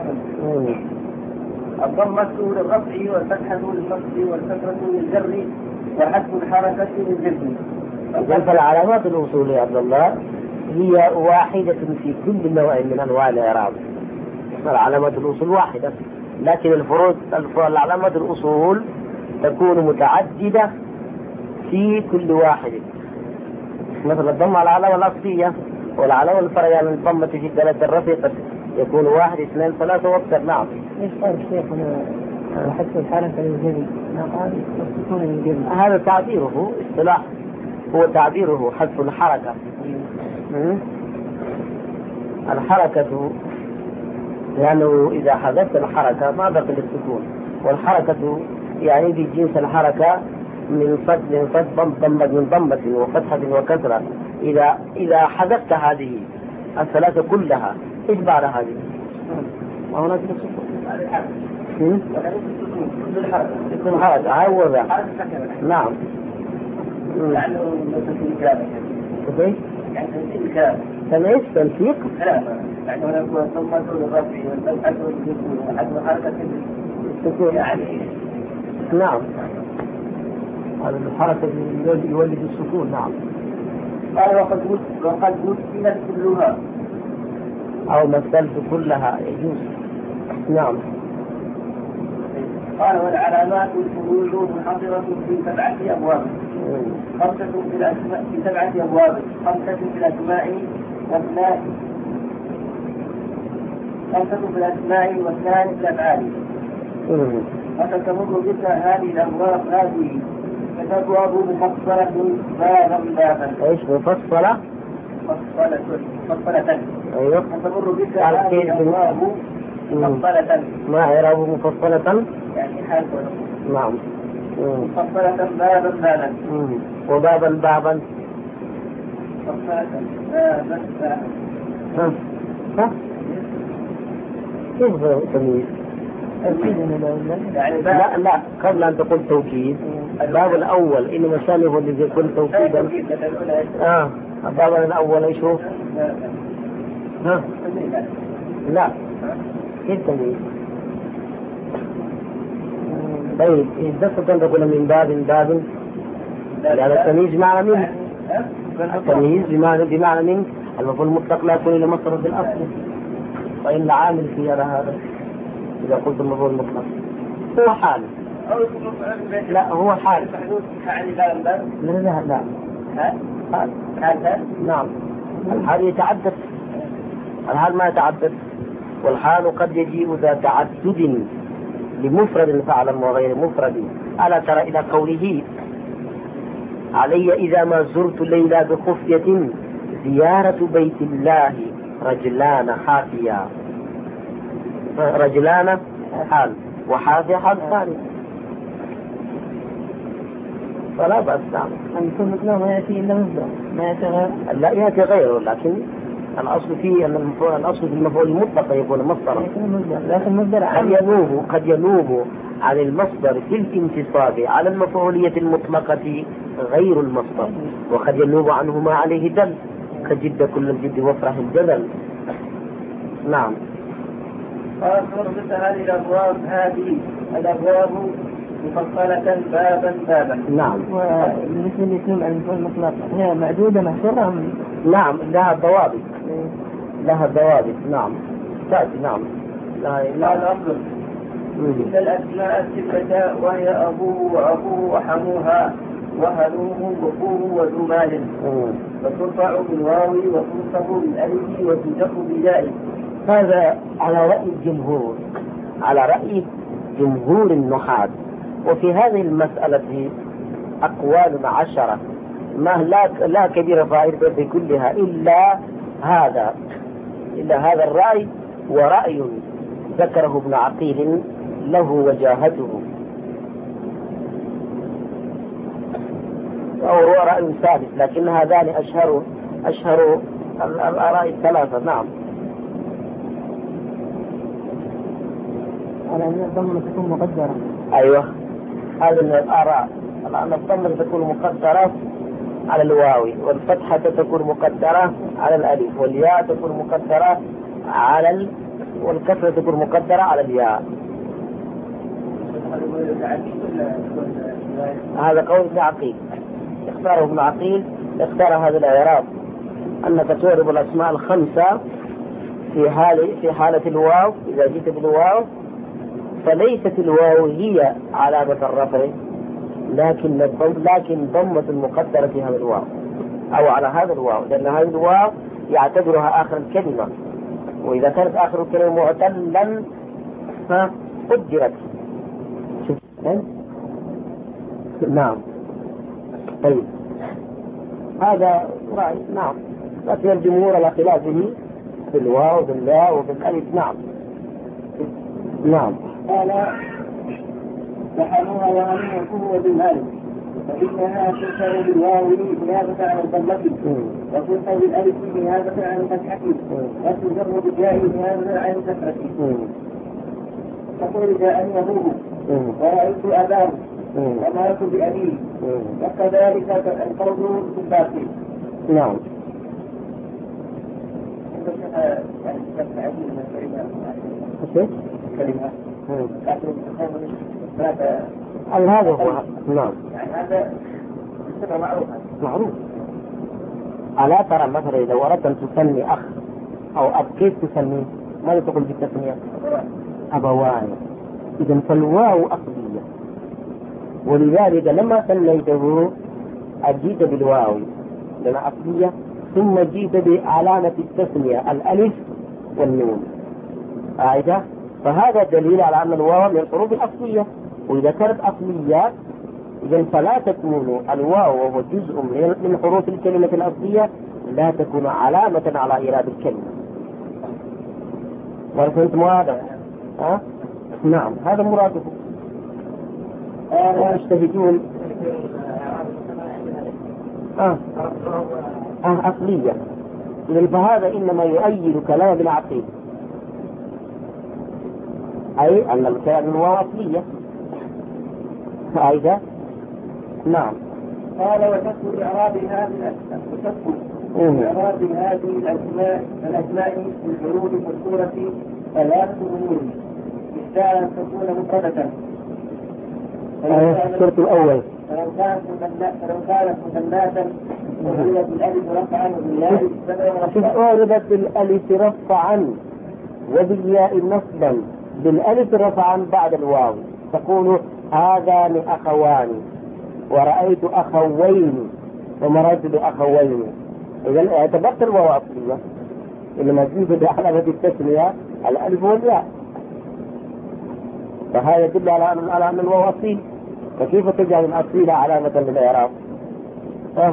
الضمة للرفع والفتحة للنصب والكسرة للجر وحذف الحركة للجزم. فالعلامات الأصول يا عبد الله هي واحدة في كل نوع من أنواع الإعراب. العلامات الأصول واحدة، لكن الفروض العلامات الأصول تكون متعددة في كل واحد. مثل الضمة العلامة الأصلية والعلامة الفرعية من الضمة في الدالة الرفع قد يكون واحد اثنين ثلاثة وأكثر. نعم. ايش قال الشيخ حذف الحركة للجزم؟ قال السكون للجزم. هذا تعبيره اصطلاح، هو تعبيره حذف الحركة. الحركة لأنه إذا حذفت الحركة ما بقي السكون، والحركة يعني بجنس الحركة من فتح من فتح ضمة من ضمة وفتحة وكسرة. إذا إذا حذفت هذه الثلاثة كلها إيش بعد هذه؟ وهناك السكون. يكون حركة عوضة. نعم. لأنه تنسيق كامل. كيف؟ يعني تنسيق كامل. تميز تنسيق؟ لا، يعني هناك ضمة للرفع والفتحة والسكون وحذف حركة السكون يعني. نعم. هذا الحركة يولد السكون. نعم. قال وقد وقد مثلت كلها أو مثلت كلها يجوز. نعم. قال والعلامات الفروج منحصرة في سبعة أبواب: خمسة في الأسماء في سبعة أبواب، خمسة في الأسماء واثنان خمسة في الأسماء واثنان في الأفعال. وتتمر بك هذه الأبواب هذه فتبواب مفصلة بابا بابا. ايش مفصلة؟ مفصلة مفصلة. ايوه. فتمر بك هذه الأبواب مفصلة. ما إعراب مفصلة؟ يعني حال. نعم. مفصلة بابا بابا. وبابا بابا. مفصلة بابا بابا. ها ها كيف تمييز؟ يعني لا لا قبل أن تقول توكيد الباب الأول إنما الثاني هو الذي يكون توكيدا. آه الباب الأول إيش هو؟ ها لا كيف تمييز؟ طيب إذا كنت تقول من باب باب يعني التمييز بمعنى من؟ التمييز بمعنى بمعنى من؟ المفعول المطلق لا يكون إلا مصدر بالأصل، وإلا عامل في هذا. إذا قلت المفعول المطلق هو حال لا هو حال لا لا لا حال حال نعم. الحال يتعدد، الحال ما يتعدد، والحال قد يجيء ذا تعدد لمفرد فعلا وغير مفرد. ألا ترى إلى قوله علي إذا ما زرت الليلة بخفية زيارة بيت الله رجلان حافيا، رجلان حال وحافيا حال ثاني، فلا بأس. نعم أن يكون مثله ما يأتي إلا مصدر ما يأتي غير لا يأتي غيره، لكن الأصل فيه أن الأصل في المفعول المطلق يكون مصدرا، لكن مصدر قد ينوب قد ينوب عن المصدر في الانتصاب على المفعولية المطلقة غير المصدر، وقد ينوب عنه ما عليه دل كجد كل الجد وافرح الجدل. نعم. فأصبحت هذه الأبواب هذه الأبواب مفصلة بابا بابا. نعم. وبالنسبة للاسم المفعول المطلق هي معدودة محصورة. نعم لها ضوابط لها ضوابط. نعم تأتي. نعم لا لا الأصل إلا الأسماء الستة وهي أبوه وأبوه وحموها وهلوه وفوه وذو مال، وترفع بالواو وتنصب بالألف وتجر بالياء. هذا على رأي الجمهور، على رأي جمهور النحاة. وفي هذه المسألة أقوال عشرة ما لا لا كبير فائدة في كلها إلا هذا إلا هذا الرأي، ورأي ذكره ابن عقيل له وجاهته، أو هو رأي ثالث، لكن هذان أشهر أشهر الآراء الثلاثة. نعم. على أن الضمة تكون مقدرة. أيوة هذا من الآراء، أن الضمة تكون مقدرة على الواو، والفتحة تكون مقدرة على الألف، والياء تكون مقدرة على ال... والكسرة تكون مقدرة على الياء. هذا قول ابن عقيل، اختاره ابن عقيل، اختار هذا الإعراب أنك تعرب الأسماء الخمسة في حال في حالة الواو. إذا جئت بالواو فليست الواو هي علامة الرفع، لكن الضم لكن ضمة المقدرة في هذا الواو أو على هذا الواو، لأن هذا الواو يعتبرها آخر الكلمة، وإذا كانت آخر الكلمة معتلا فقدرت. نعم. طيب هذا رأي. نعم. لكن الجمهور على خلافه بالواو بالياء وبالألف. نعم. نعم. قال وحموها وهلوه وبالألف، فإنها تنشر بالواو نيابة عن الضمة، وتنشر بالألف نيابة عن الفتحة، وتجر بالياء نيابة عن الكسرة. تقول جاءني أبوه ورأيت أباه ومررت بأبيه، وكذلك القول بالباقي. نعم. كلمة هذا هو. نعم. يعني هذا صفة معروفة. معروف. ألا ترى مثلا إذا وردت أن تسمي أخ أو أب كيف تسميه؟ ماذا تقول بالتسمية؟ أبوان. إذن فالواو أصلية، ولذلك لما سميته أجيت بالواو لأن أصلية، ثم جيت بعلامة التسمية الألف والنون. أعيدها. فهذا دليل على أن الواو من الحروف الأصلية، وإذا كانت أصلية إذن فلا تكون الواو وهو جزء من حروف الكلمة الأصلية لا تكون علامة على إيراد الكلمة. وفهمتم هذا؟ ها؟ نعم هذا مراده. آه يجتهدون. آه. آه أصلية. إذن فهذا إنما يؤيد كلام ابن عقيل، أي أن الكلام هو أصلية. فأيضا. نعم. قال وتكون إعراب هذه الأسماء وتكون إعراب هذه الأسماء الأسماء في الحروف والسورة ثلاث أمور. إحدى أن تكون مفردة. الشرط الأول فلو كانت فلو كانت مثناة وعربت بالألف رفعا وبالياء نصبا. عربت بالألف رفعا وبالياء نصبا. بالألف رفعا بعد الواو تقول هذان أخوان ورأيت أخوين ومررت بأخوين. إذا اعتبرت الواو أصلية إنما تزيد علامة التسمية الألف والياء، فهذا يدل على أن الواو أصيل. فكيف تجعل الأصيل علامة للإعراب؟ أه.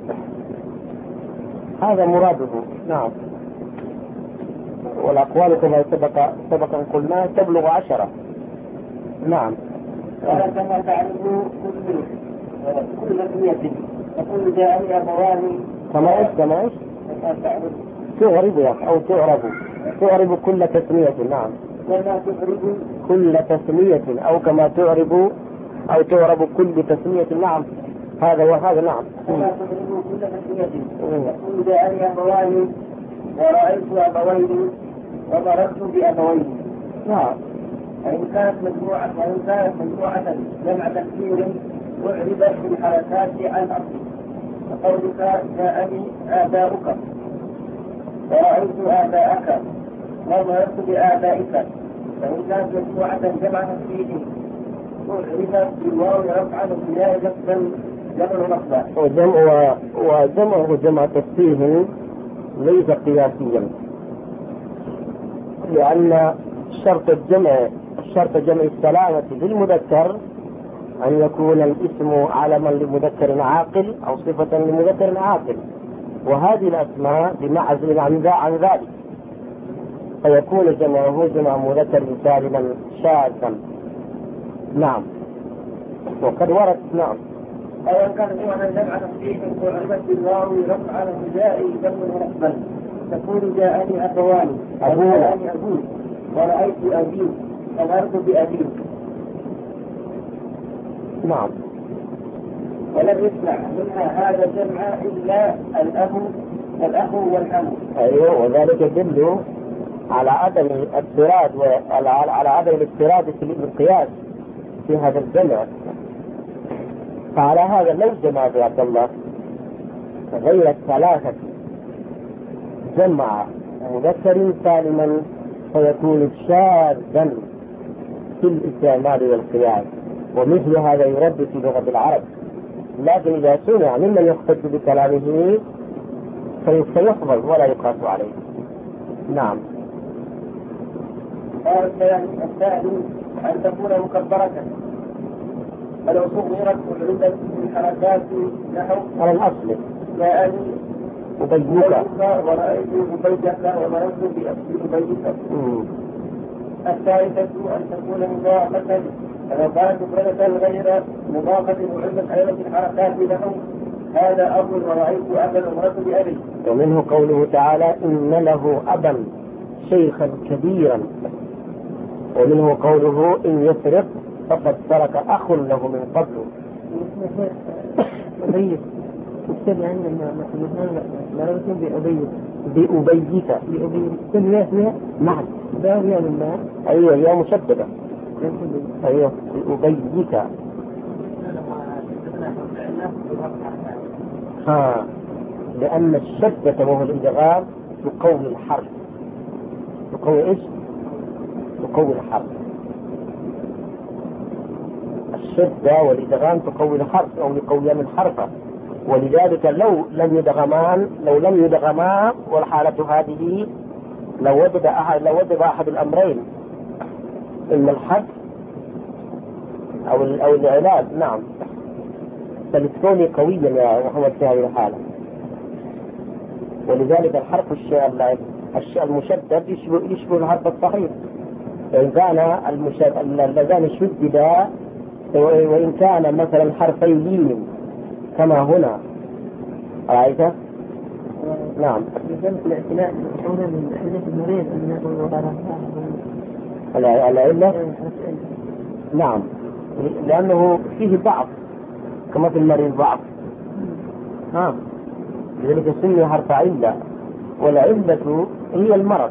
هذا مراده. نعم. والأقوال كما سبق سبق أن قلنا تبلغ عشرة. نعم. كما تعرفوا كل كل تسمية تقول جاءني أبوان. كما إيش كما إيش؟ تعرب أو تعرب تعرب كل تسمية. نعم. كما تعرب كل تسمية أو كما تعرب أو تعرب كل تسمية. نعم هذا وهذا. نعم. كما تعرب كل تسمية تقول جاءني أبوان ورأيت أبوين ومررت بأبوين. نعم. وإن كانت مجموعة وإن كانت مجموعة جمع تكسير أعربت بالحركات عن أصل. فقولك جاءني آباؤك ورأيت آباءك ومررت بآبائك. فإن كانت مجموعة جمع تكسير أعربت بالواو رفعا وبالياء جمع جمع نصبا. وجمع وجمع وجمع تكسير ليس قياسيا، لأن شرط الجمع شرط جمع السلامة للمذكر أن يكون الاسم علما لمذكر عاقل أو صفة لمذكر عاقل، وهذه الأسماء بمعزل عن ذلك، فيكون جمعه جمع مذكر سالما شاذا. نعم. وقد ورد. نعم. أو أن كان جمعا جمع تصحيح وعربت بالواو رفعا وبالياء جمع نصبا. تقول جاءني أخوان وجاءني أبوك ورأيت أبيك ومررت بأبيك. نعم. ولم يسمع منها هذا الجمع إلا الأب الأخ والأم. أيوه. وذلك يدل على عدم الاضطراد وعلى على عدم الاضطراد في القياس في هذا الجمع. فعلى هذا لو جمع يا عبد الله غير الثلاثة جمع مذكر سالما فيكون شاذا في الاستعمال والقياس، ومثل هذا يرد في لغة العرب. لكن إذا سمع ممن يختص بكلامه فيقبل ولا يقاس عليه. نعم. قال الثاني أن تكون مكبرة، فلو صغرت وعرضت بالحركات نحو على الأصل جاءني أبيك ورأيت أبيك ومررت بأبيك. الثالثة أن تكون مضافة، فلو كانت مفردة غير مضافة وعرضت أيضا بالحركات نحو هذا أب ورأيت أبا ومررت بأبي. ومنه قوله تعالى إن له أبا شيخا كبيرا. ومنه قوله إن يسرق فقد سرق أخ له من قبل. أبيك السبب عندنا مررت بأبيك بأبيك بأبيك كل يا فيها نعم باو يا لله. أيوة يا مشددة. أيوة بأبيك. ها لأن الشدة وهو الإدغام تقوي الحرف. تقوي إيش؟ تقوي الحرف. الشدة والإدغام تقوي الحرف أو يقويان الحرف، ولذلك لو لم يدغمان لو لم يدغما والحالة هذه لو وجد أحد لو وجد أحد الأمرين، إما الحد أو أو العلاج. نعم. فلتكوني قويا يا محمد في هذه الحالة. ولذلك الحرف المشدد يشبه يشبه الحرف الصحيح، وإن كان اللذان شددا وإن كان مثلا حرفي لين كما هنا. رأيت؟ نعم. لذلك الاعتناء هنا من حديث المريض أن العلة. نعم. لأنه فيه ضعف كما في المريض ضعف. ها لذلك سمي حرف علة، والعلة هي المرض،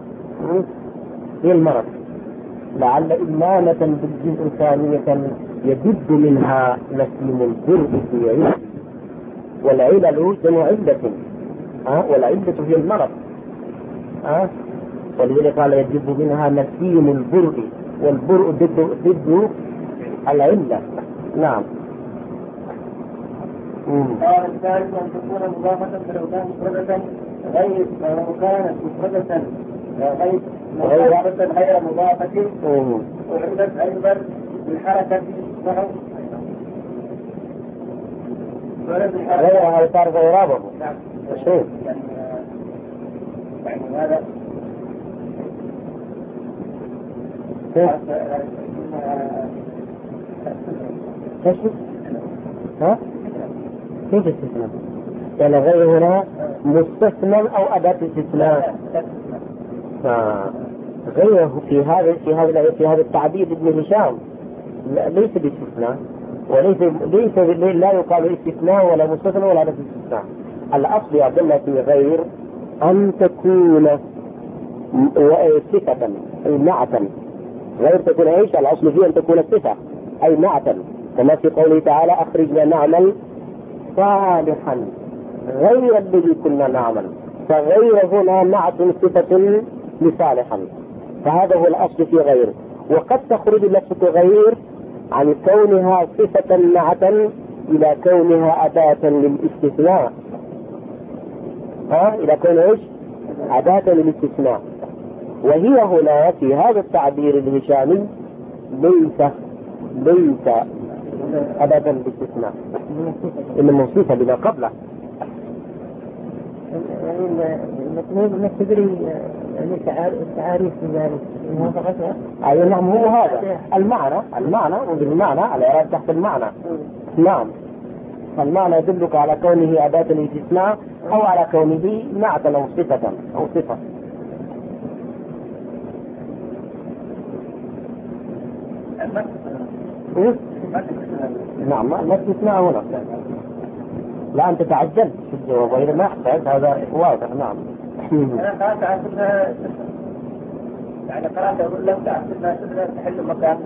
هي المرض. لعل إمامة بالجزء ثانية يجد منها نسيم البرء في علة، والعلل جمع علة، ها، والعلة هي المرض، ها، ولذلك قال يجد منها نسيم البرء، والبرء ضد ضد العلة. نعم. قال الثالث أن تكون مضافة فلو كانت مفردة غير لو كانت مفردة غير مضافة غير مضافة وعدت أيضا بالحركة نحو غيرها يصار غيرابه. نعم. شيء يعني هذا كيف؟ ها؟ كيف استثناء؟ يعني غير هنا مستثنى أو أداة استثناء. غيره في هذا في هذا في هذا التعبير ابن هشام ليس باستثناء، وليس ليس لا يقال استثناء ولا مستثنى ولا أداة استثناء. الأصل يا عبد في غير أن تكون صفة أي نعتا، غير تكون ايش؟ الأصل فيه أن تكون صفة أي نعتا، كما في قوله تعالى أخرجنا نعمل صالحا غير الذي كنا نعمل، فغير هنا نعت صفة لصالحا، فهذا هو الأصل في غير. وقد تخرج لفظة غير عن كونها صفة نعتا إلى كونها أداة للاستثناء، ها، إلى كون ايش؟ أداة للاستثناء. وهي هنا في هذا التعبير الهشامي ليس ليس أداة للاستثناء، إنما صفة بما قبله. المطلوب انك تدري يعني التعاريف في ذلك موافقتها. اي نعم، هو هذا المعنى، المعنى وبالمعنى الإعراب تحت المعنى. نعم، المعنى يدلك على كونه أداة الاستثناء أو على كونه نعتا أو صفة أو صفة. نعم، ما استثناء هنا، لا أنت تعجلت في الجواب، وإذا ما احتاج هذا واضح. نعم. أنا قرأت أعتبرها يعني قرأت أقول لك أعتبرها سنة تحل مكان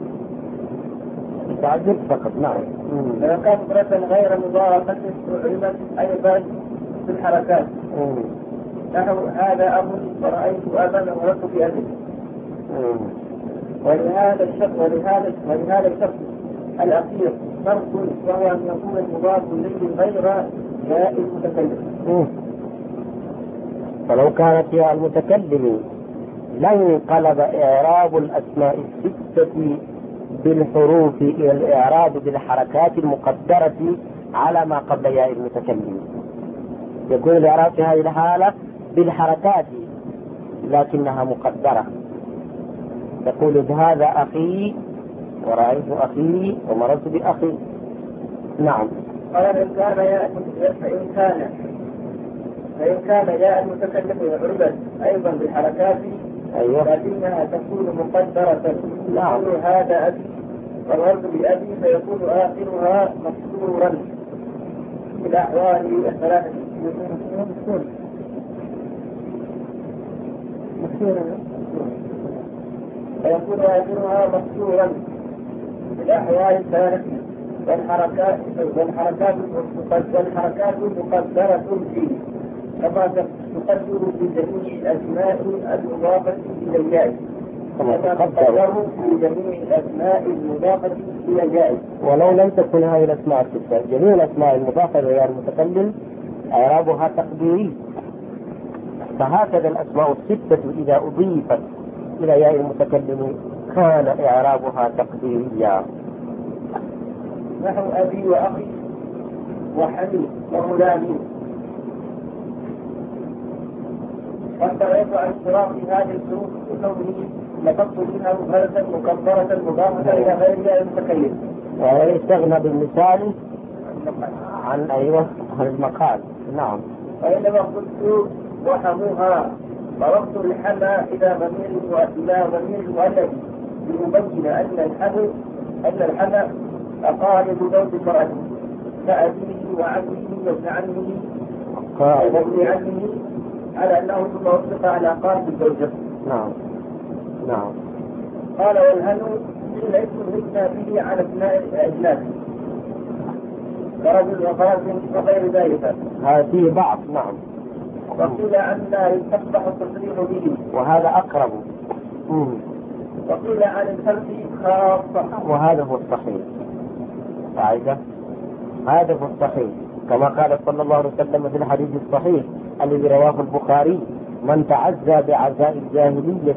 تعجلت فقط. نعم. لو كانت مفردة غير مضاربة وعلمت أيضا في الحركات نحو هذا أمر ورأيت أبا وردت في أبي. ولهذا الشخص ولهذا ولهذا الشخص الأخير فرق، وهو أن يكون المضاف إليه غير جاء المتكلم. فلو كانت يا المتكلم لانقلب إعراب الأسماء الستة بالحروف إلى الإعراب بالحركات المقدرة على ما قبل ياء المتكلم. يكون الإعراب في هذه الحالة بالحركات لكنها مقدرة. تقول هذا أخي ورأيت أخي ومررت بأخي. نعم. قال إن كان ياء فإن كان فإن كان ياء المتكلم عربت أيضا بالحركات، أيوة، لكنها تكون مقدرة. نعم. يقول هذا أبي والورد بأبي فيكون آخرها مكسورا في الأحوال الثلاثة. فيكون آخرها مكسورا في الأحوال الثلاثة، والحركات والحركات والحركات مقدرة فيه كما تقدر في جميع الأسماء المضافة إلى الجائز، كما تقدر في جميع الأسماء المضافة إلى الجائز. ولو لم تكن هذه الأسماء الستة، جميع الأسماء المضافة إلى المتكلم إعرابها تقديري. فهكذا الأسماء الستة إذا أضيفت إلى ياء المتكلم كان إعرابها تقديريا. نحو أبي وأخي وحمي وغلامي. فاستغيث عن اشتراك هذه الظروف وكونه لفظت منها مفردة مكبرة مضافة إلى غير ياء المتكلم. ويستغنى بالمثال عن أيوة المقال. نعم. وإنما قلت وحموها ضربت الحمى إلى ضمير إلى ضمير المؤلف ليبين أن الحمى أن الحمى أقارب زوج المرأة كأبيه وعمه وابن عمه وفي علمه على أنه ثم أطلق على قاتل الزوجة. نعم نعم. قال والهنو إلا اسم يثنى به على أثناء الأجناس كرجل وفرس وغير ذلك. هذه بعض. نعم. وقيل أن يستقبح التصريح به وهذا أقرب. مم. وقيل عن الفرد خاصة وهذا هو الصحيح. قاعدة هذا هو الصحيح كما قال صلى الله عليه وسلم في الحديث الصحيح الذي رواه البخاري: من تعزى بعزاء الجاهلية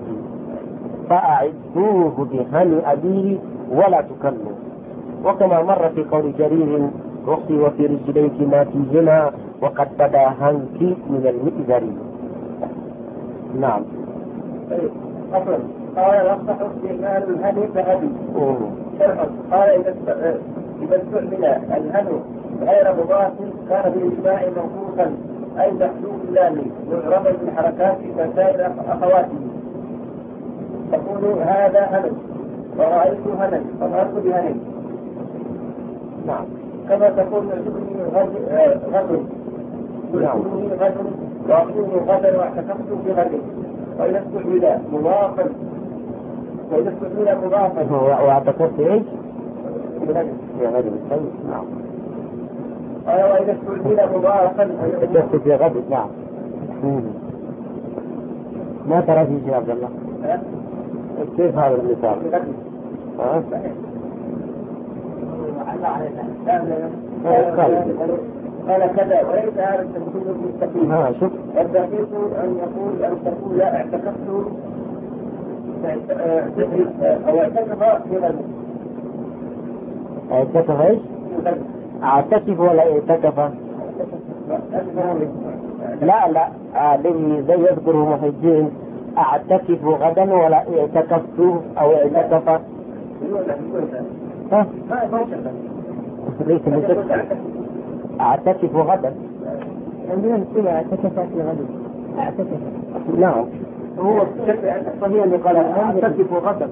فأعدوه بهن أبيه ولا تكلوا. وكما مر في قول جرير: رخي وفي رجليك ما فيهما وقد بدا هنك من المئذر. نعم. أصلا قال الأصح استعمال الهنو كهدي. قال إذا استعمل الهنو غير مضاف كان بالإجماع موقوفا أي محذوف اللام معربا بالحركات كسائر أخواته. تقول هذا هنو ورأيت هنا فمرت بهنو. نعم. كما تقول يعجبني غد يعجبني غد وأقول غدا واعتكفت بغد. وإذا استعمل مضافا وإذا استعمل مضافا واعتكفت إيش؟ يا غد. نعم. وإذا استعمل مضافا اعتكفت في غد. نعم. ما ترى في شيء عبد الله؟ كيف هذا المثال؟ ها؟ قال كذا وليس هذا التمثيل المستقيم. ها شوف. الدقيق أن يقول أن تقول اعتكفت أو اعتكف في غد. اعتكف ايش؟ اعتكف ولا اعتكف؟ لا لا الذي زي يذكره محي الدين: اعتكف غدا ولا اعتكفت او اعتكف. ها؟ ليس متكفر. اعتكف غدا. عندنا نقول اعتكف في غد. اعتكف. نعم. هو الصحيح اللي قال اعتكف غدا.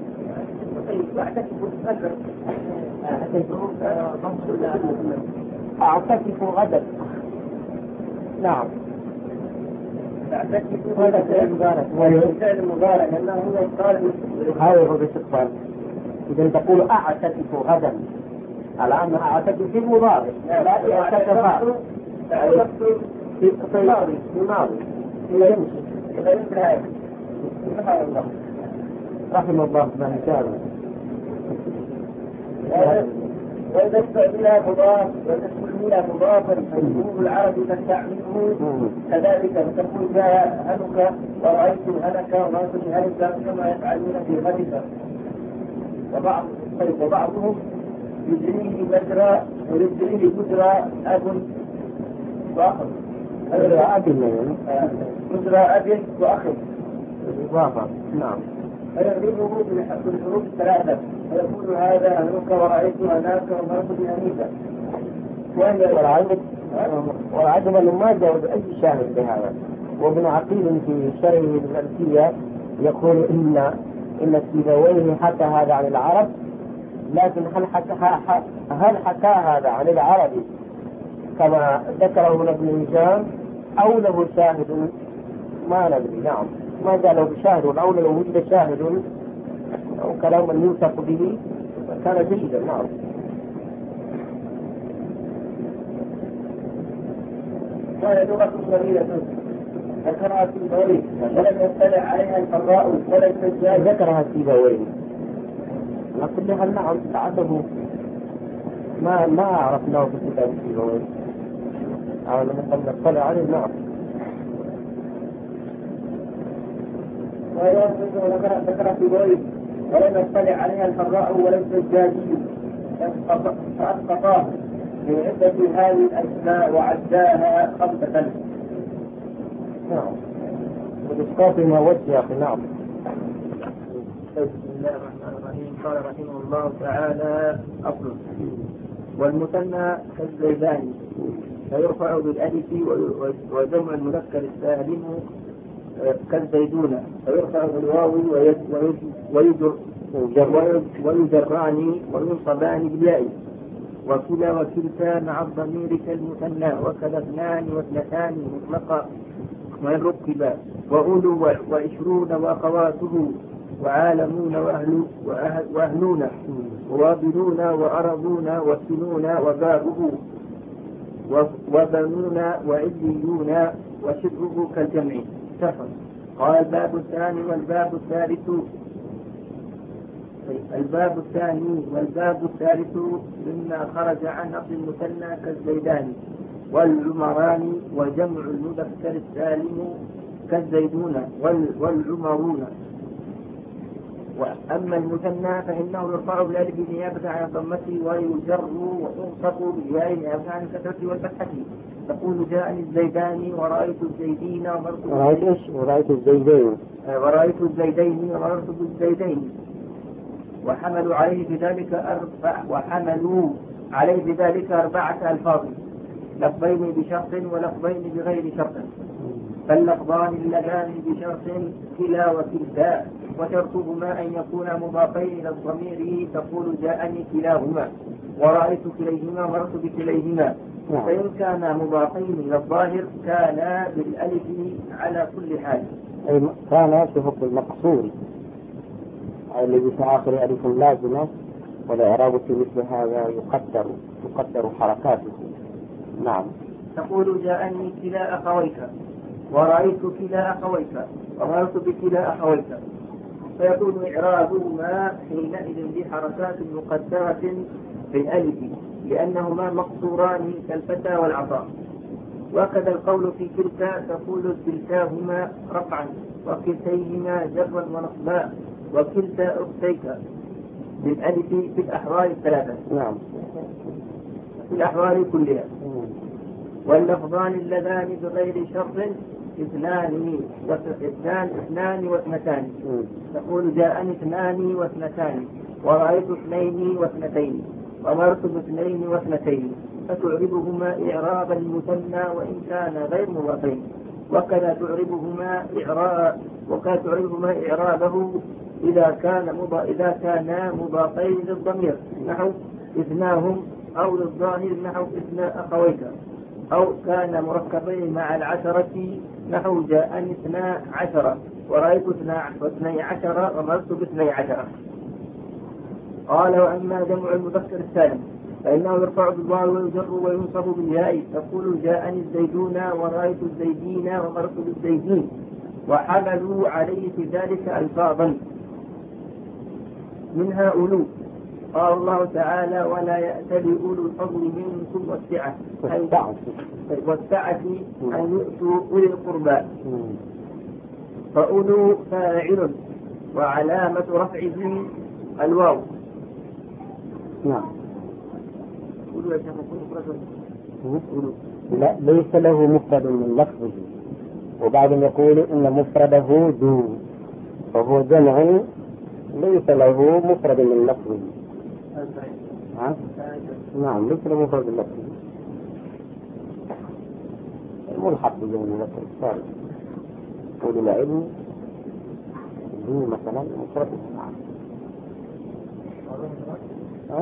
اعتكف غدا. نعم. اعتكف غدا فعل مضارع. فعل مضارع لأنه هو قال هذا هو باستقبال. إذا تقول أعتكف غدا على أن أعتكف في المضارع لا أعتكف في الماضي. في الماضي يمشي. رحم الله من كان. وإذا استعمل مضاف وإذا استعمل مضافا فالجمهور العربي تستعمله كذلك فتقول جاء هلك ورأيت هلك ورأيت هلك كما يفعلون في غدك. وبعض وبعضهم يجريه مجرى ويجريه مجرى أب وأخ. مجرى أب مجرى أب وأخ. إضافة. نعم. فيغلبه بالحروف الثلاثة فيقول هذا هلك ورأيت هناك ومرت بهنيك. والعجب أنه ما جاء بأي شاهد بهذا. وابن عقيل في شرحه الألفية يقول إن إن السيبويه حكى هذا عن العرب، لكن هل حكى هل حكى هذا عن العرب كما ذكره ابن هشام أو له شاهد؟ ما ندري. نعم. ما جاء له شاهد أو لو وجد شاهد أو كلام يوثق به كان جيدا. نعم. قال لغة قليلة ذكرها السيبويه ولم يطلع عليها الفراء ولا السجاد. ذكرها السيبويه لكن هل نعم تعبه ما ما عرفناه في كتاب السيبويه أو لم نطلع عليه. نعم. ذكر السيبويه ولم يطلع عليها الفراء ولا السجادي فأسقطاه في عدة هذه الأسماء وعداها خمسة. نعم. والإسقاط ما وجه في. نعم. بسم الله الرحمن الرحيم. قال رحمه الله تعالى: أصل والمثنى كالزيدان فيرفع بالألف وجمع المذكر السالم كالزيدون فيرفع بالواو ويجر ويجران وينصبان بالياء وكلا وكلتا مع الضمير كالمثنى وكذا اثنان واثنتان مطلقا وإن ركبا وأولو وعشرون وأخواته وعالمون وأهل وأهلون ووابلون وأرضون وسنون وبابه وبنون وعليون وشبهه كالجمع سفر. قال الباب الثاني والباب الثالث الباب الثاني والباب الثالث مما خرج عن أصل المثنى كالزيدان والعمران وجمع المذكر السالم كالزيدون والعمرون. وأما المثنى فإنه يرفع بالألف نيابة عن الضمة ويجر وينصب بالياء نيابة عن الكسرة والفتحة. تقول جاءني الزيدان ورأيت الزيدين ومررت ورأيت ايش؟ ورأيت الزيدين ورأيت الزيدين ومررت بالزيدين. وحملوا عليه بذلك أربع وحملوا عليه بذلك أربعة ألفاظ لفظين بشرط ولفظين بغير شرط. فاللفظان اللذان بشرط كلا وكلتا وشرطهما أن يكون مضافين إلى الضمير تقول جاءني كلاهما ورأيت كليهما ومررت بكليهما. فإن كان مضافين إلى الظاهر كان بالألف على كل حال. أي كان في حكم المقصور الذي في آخر ألف لازمة والإعراب في مثل هذا يقدر يقدر حركاته. نعم. تقول جاءني كلا أخويك ورأيت كلا أخويك ومررت بكلا أخويك. فيكون إعرابهما حينئذ بحركات مقدرة في الألف لأنهما مقصوران كالفتى والعطاء. وكذا القول في كلتا تقول كلتاهما رفعا وكلتيهما جرا ونصبا وكلتا أختيك بالألف في الأحوال الثلاثة. نعم. في الأحوال كلها. واللفظان اللذان بغير شرط اثنان واثنان اثنان واثنتان. تقول جاءني اثنان واثنتان ورأيت اثنين واثنتين ومرت باثنين واثنتين. فتعربهما إعراب المثنى وإن كان غير مضافين. وكذا تعربهما إعراب وكذا تعربهما إعرابه إذا كان مضا إذا كانا مضافين للضمير نحو اثناهم أو للظاهر نحو اثنا أخويك أو كان مركبين مع العشرة نحو جاءني اثنا عشر ورأيت اثني عشر ومرت باثني عشر. قال وأما جمع المذكر السالم فإنه يرفع بالواو ويجر وينصب بالياء. تقول جاءني الزيدون ورأيت الزيدين ومرت بالزيدين. وحملوا عليه في ذلك ألفاظا منها أولو. قال الله تعالى ولا يأتل أولو الفضل منكم والسعة والسعة أن يؤتوا أولي القربى. فأولو فاعل وعلامة رفعه الواو. نعم. لا ليس له مفرد من لفظه وبعدهم يقول إن مفرده ذو فهو جمع ليس له مفرد من لفظه. ها؟ نعم ليس له مفرد من لفظه. الملحق بجمع المذكر السالم قول العلم ذو مثلا مفرد. ها؟